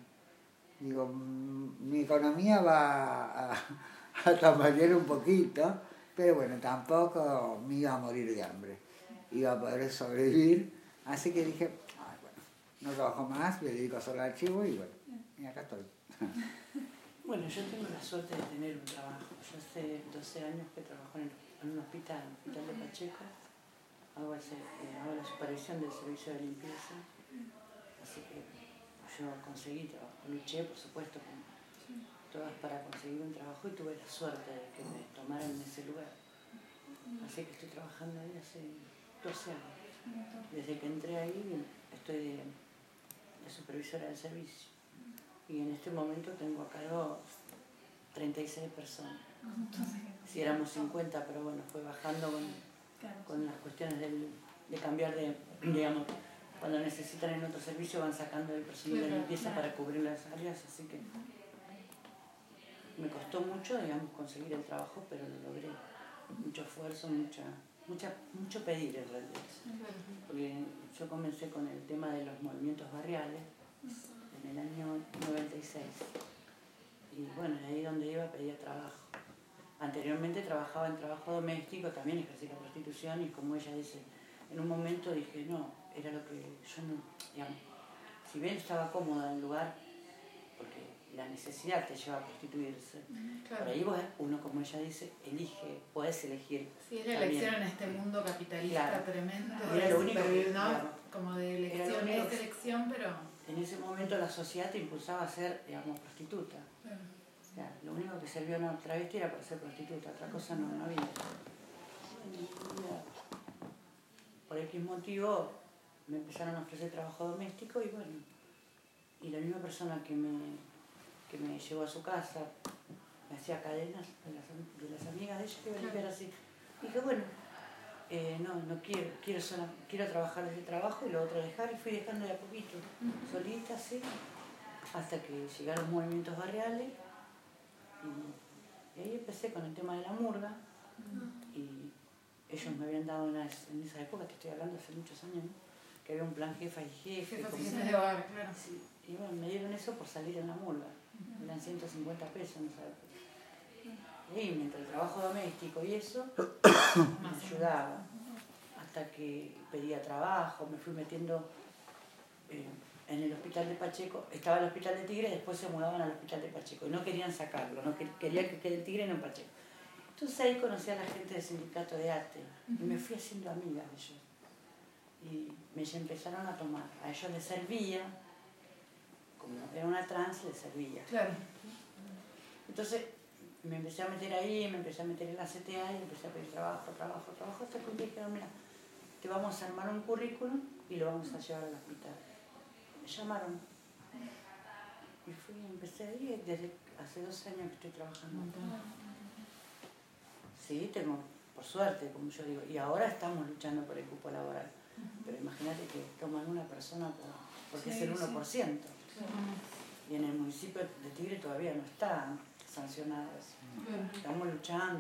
mi economía va a tambalear un poquito, pero bueno, tampoco me iba a morir de hambre, iba a poder sobrevivir, así que dije, bueno, no trabajo más, me dedico solo al archivo y bueno, y acá estoy. Bueno, yo tengo la suerte de tener un trabajo. Yo hace 12 años que trabajo en un hospital de Pacheco, hago la supervisión del servicio de limpieza, así que yo conseguí trabajo, luché por supuesto con todas para conseguir un trabajo y tuve la suerte de que me tomaran en ese lugar. Así que estoy trabajando ahí hace 12 años. Desde que entré ahí estoy de supervisora del servicio. Y en este momento tengo a cargo 36 personas. Si éramos 50, pero bueno, fue bajando con las cuestiones de cambiar digamos, cuando necesitan en otro servicio van sacando el personal de limpieza para cubrir las áreas, así que me costó mucho, digamos, conseguir el trabajo, pero lo logré. Mucho esfuerzo, mucho pedir en realidad. Porque yo comencé con el tema de los movimientos barriales en el año 96. Y bueno, ahí donde iba pedía trabajo. Anteriormente trabajaba en trabajo doméstico, también ejercí la prostitución y como ella dice, en un momento dije, no, era lo que yo no, digamos, si bien estaba cómoda en el lugar, porque la necesidad te lleva a prostituirse. Claro. Por ahí uno, como ella dice, podés elegir. Sí, es la elección en este mundo capitalista, claro, tremendo. Era lo único que, ¿no? Como de elección, es elección, pero... En ese momento la sociedad te impulsaba a ser, digamos, prostituta. Claro. sea, lo único que sirvió una travesti era para ser prostituta, otra cosa no había. Y, por X motivo me empezaron a ofrecer trabajo doméstico y bueno, y la misma persona que me llevó a su casa me hacía cadenas de las amigas de ella que iba a limpiar así. Y dije, bueno, no quiero trabajar desde el trabajo y lo otro dejar, y fui dejando de a poquito, solita así, hasta que llegaron movimientos barriales y ahí empecé con el tema de la murga y ellos me habían dado en esa época, te estoy hablando hace muchos años, ¿no? Que había un plan jefa y jefe. De hogar, claro. Sí, y bueno, me dieron eso por salir en la murga, eran 150 pesos en esa época. Y mientras el trabajo doméstico y eso, me ayudaba. Hasta que pedía trabajo, me fui metiendo en el hospital de Pacheco. Estaba el hospital de Tigre, después se mudaban al hospital de Pacheco. Y no querían sacarlo, querían que quede en Tigre y no en Pacheco. Entonces ahí conocí a la gente del sindicato de arte y me fui haciendo amiga de ellos. Y me empezaron a tomar. A ellos les servía, como era una trans, les servía. Claro. Entonces me empecé a meter ahí, me empecé a meter en la CTA y empecé a pedir trabajo, hasta que un día dijeron, mira, te vamos a armar un currículum y lo vamos a llevar al hospital. Me llamaron y empecé ahí desde hace 2 años que estoy trabajando. Sí, tengo, por suerte, como yo digo, y ahora estamos luchando por el cupo laboral. Pero imagínate que toman una persona porque es el 1%. Y en el municipio de Tigre todavía no está sancionado eso. Estamos luchando.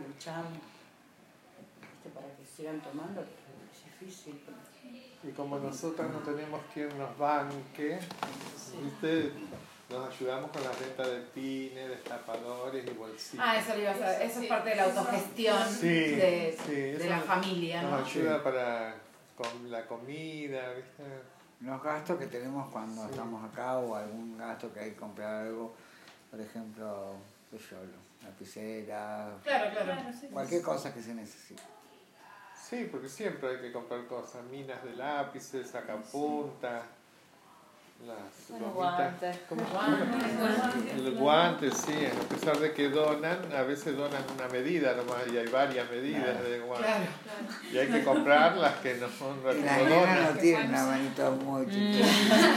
Para que sigan tomando, es difícil. Y como nosotros no tenemos quien nos banque, ¿viste? Nos ayudamos con la venta de pines, destapadores y bolsitas. Eso le iba a saber. Eso es parte de la autogestión de la familia, ¿no? Nos ayuda con la comida, ¿viste? Los gastos que tenemos cuando estamos acá o algún gasto que hay que comprar algo, por ejemplo, lapicera, cualquier cosa que se necesite. Sí, porque siempre hay que comprar cosas, minas de lápices, sacapuntas, las guantes. Los guantes, sí, a pesar de que donan, a veces donan una medida nomás y hay varias medidas de guantes. Y hay que comprar las que no son las que las no nenas donan. no tienen una manito muy chiquita.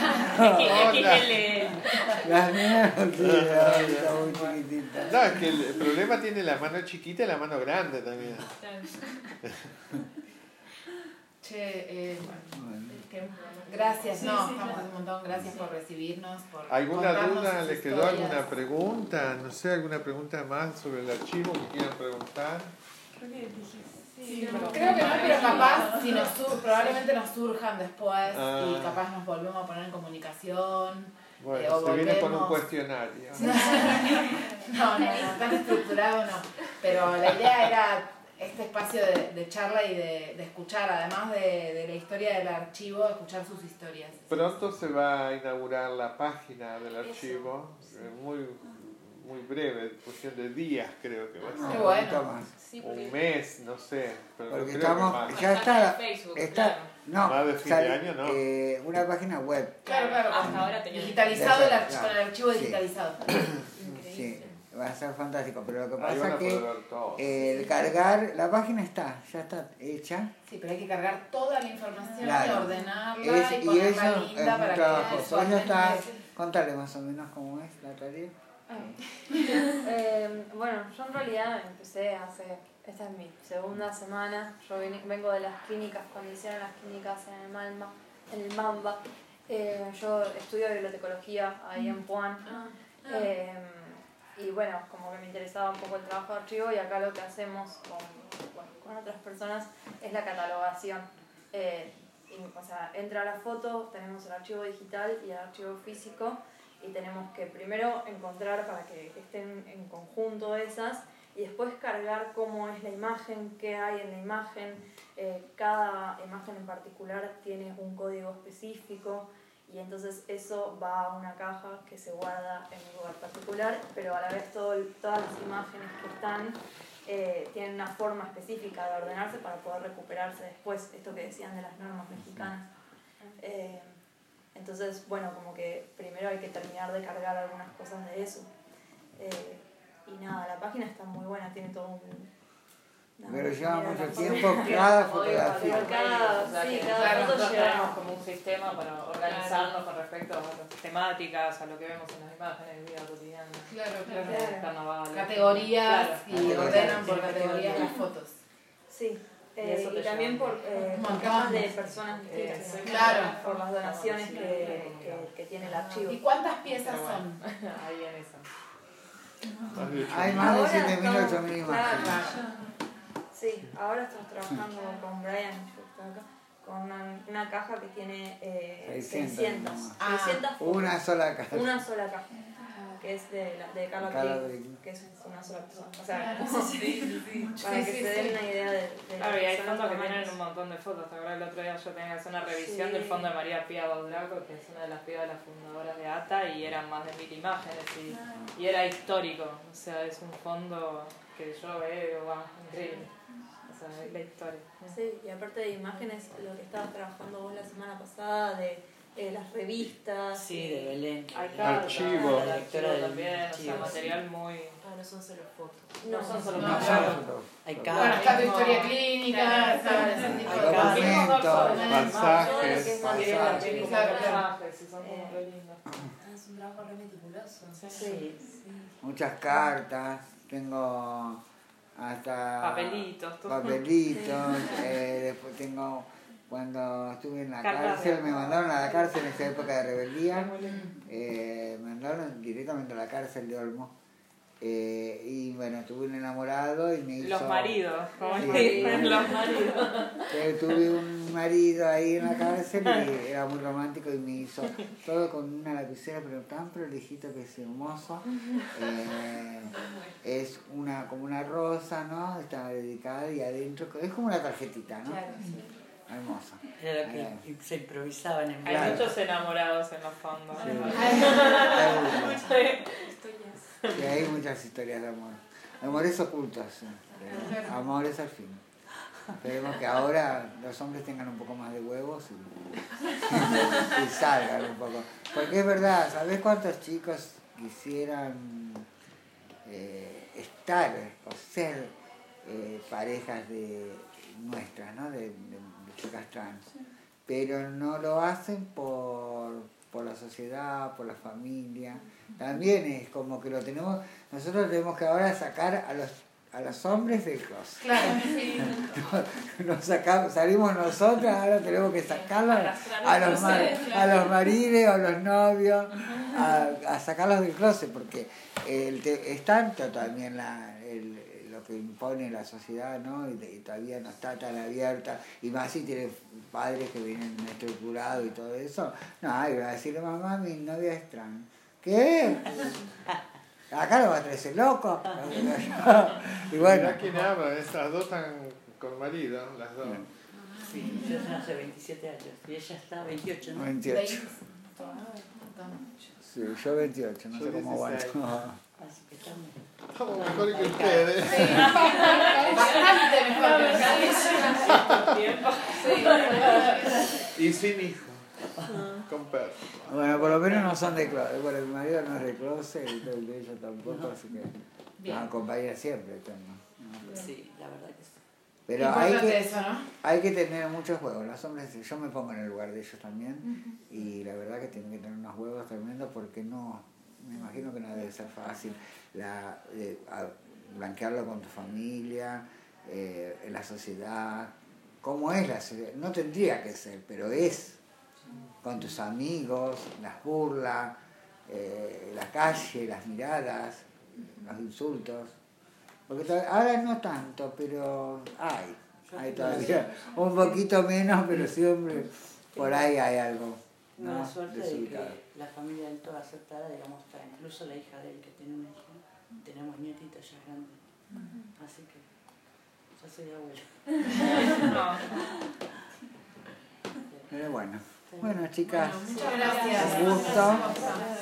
Las nenas no tienen una manito muy chiquitita. No, es que el problema tiene la mano chiquita y la mano grande también. Gracias, estamos un montón, gracias por recibirnos. ¿Alguna duda? ¿Les quedó alguna pregunta? No sé, ¿alguna pregunta más sobre el archivo que quieran preguntar? Creo que creo que no, pero capaz, probablemente nos surjan después y capaz nos volvemos a poner en comunicación. Bueno, se viene con un cuestionario. No, tan estructurado no. Pero la idea era este espacio de charla y de escuchar, además de la historia del archivo, escuchar sus historias. Pronto se va a inaugurar la página del archivo, muy breve, cuestión de días creo que va a ser. Qué bueno. Sí, un mes, no sé, pero porque creo que más. Ya está, Facebook, no, más de fin de año, ¿no? Una página web. Claro, hasta ahora tenía digitalizado, con el archivo digitalizado. Sí, va a ser fantástico, pero lo que Ahí van pasa a poder ver todo. el cargar, la página ya está hecha. Sí, pero hay que cargar toda la información Claro. y ordenarla y ponerla linda para que eso está. Contale más o menos cómo es la tarea. Bueno, yo en realidad empecé esta es mi segunda semana, yo vengo de las clínicas, cuando hicieron las clínicas en el Mamba, yo estudio bibliotecología ahí en Puan, y bueno, como que me interesaba un poco el trabajo de archivo y acá lo que hacemos con otras personas es la catalogación. O sea, entra la foto, tenemos el archivo digital y el archivo físico y tenemos que primero encontrar para que estén en conjunto esas y después cargar cómo es la imagen, qué hay en la imagen. Cada imagen en particular tiene un código específico y entonces eso va a una caja que se guarda en un lugar particular, pero a la vez todas las imágenes que están tienen una forma específica de ordenarse para poder recuperarse después, esto que decían de las normas mexicanas. Entonces, bueno, como que primero hay que terminar de cargar algunas cosas de eso. Y nada, la página está muy buena, tiene todo un... Pero lleva mucho tiempo cada fotografía. Cada foto llevamos como un sistema para organizarnos con respecto a las temáticas, a lo que vemos en las imágenes, vida cotidiana. Claro. Carnaval. Categorías Claro. y ordenan por categorías las fotos. Sí. Eso te Y también lleva. por temas de personas distintas. Claro. Por las donaciones que tiene el archivo. ¿Y cuántas piezas son? Ahí en eso. Hay más de Ahora 7.000, estamos- 8.000 imágenes. Claro. Sí, ahora estamos trabajando con Brian, yo estoy acá, con una caja que tiene 600. nomás. 600 fotos. Una sola caja. Una sola caja, que es de Carla Carla Briggs, Briggs. que es una sola persona. O sea, para que se den una idea de Claro, y hay son los fondos que tamaños. tienen un montón de fotos. Ahora el otro día yo tenía que hacer una revisión Sí. del fondo de María Pía Baudelaco, que es una de las pibas de las fundadoras de ATA, y eran más de 1000 imágenes y era histórico. O sea, es un fondo que yo veo, increíble. O sea, es la historia. Sí, y aparte de imágenes, lo que estabas trabajando vos la semana pasada, de las revistas. Sí, de Belén. Hay cartas, Archivo. la lectora también, o sea, Archivos. material muy... Ah, no son solo fotos. No son solo No, No, material. solo Hay Bueno, cartas. está tu historia clínica, está ese tipo de cosas. documentos, Pasajes. pasajes. Pasajes, y son como re lindos. Ah, es un trabajo re meticuloso. Sí. muchas cartas, tengo hasta Papelitos, todo. papelitos, después tengo, cuando estuve en la Cartas cárcel, de me amor. mandaron a la cárcel en esa época de rebeldía, Muy lindo. me mandaron directamente a la cárcel de Olmo, y bueno, tuve un enamorado y me hizo... Los maridos, como Sí. dicen, los maridos. Tuve un marido ahí en la cárcel y era muy romántico y me hizo todo con una lapicera, pero tan prolijito que es hermoso. Es como una rosa, ¿no? Está dedicada y adentro es como una tarjetita, ¿no? Claro, sí. Hermosa. Era lo que se improvisaban en Hay Claro. muchos enamorados en los fondos. Sí. Historias. Sí, hay muchas historias de amor. Amores ocultos, sí. Amores al fin. Esperemos que ahora los hombres tengan un poco más de huevos y salgan un poco. Porque es verdad, ¿sabés cuántos chicos quisieran estar o ser parejas de nuestras, ¿no? de chicas trans? Pero no lo hacen por la sociedad, por la familia. También es como que nosotros tenemos que ahora sacar a los hombres del closet. Claro, sí. Salimos nosotras, ahora tenemos que sacarlos a los maridos o los novios, a sacarlos del closet, porque es tanto también lo que impone la sociedad, ¿no? Y todavía no está tan abierta, y más si tiene padres que vienen estructurados y todo eso. No, y va a decirle, mamá, mi novia es trans. ¿Qué? Acá lo va a traer ese loco. Y bueno. Mirá quién habla, estas dos están con marido, las dos. Sí, yo tengo hace 27 años y ella está 28, ¿no? 28. Sí, yo 28, no Yo sé cómo 16. aguanto. Así que estamos. Estamos mejor que ustedes. Bastante mejor que Tiempo. Y sin hijo. Con perro. Bueno, por lo menos no son de closet. Bueno, mi marido no es de closet y todo el de ellos tampoco, así que nos acompaña siempre. ¿No? Sí, la verdad que sí. Pero importante eso, ¿no? hay que tener muchos huevos. Los hombres, yo me pongo en el lugar de ellos también, y la verdad que tienen que tener unos huevos tremendos, porque no, me imagino que no debe ser fácil blanquearlo con tu familia, en la sociedad. ¿Cómo es la sociedad? No tendría que ser, pero es. Con tus amigos, las burlas, la calle, las miradas, los insultos. Porque ahora no tanto, pero hay todavía un poquito menos, pero siempre por ahí hay algo. Tengo ¿no? la suerte de Desubicado. que la familia del todo aceptada, digamos, está incluso la hija de él que tiene un hijo. Tenemos nietitos ya grandes. Así que yo soy abuela. Pero bueno, chicas, Muchas gracias. un gusto.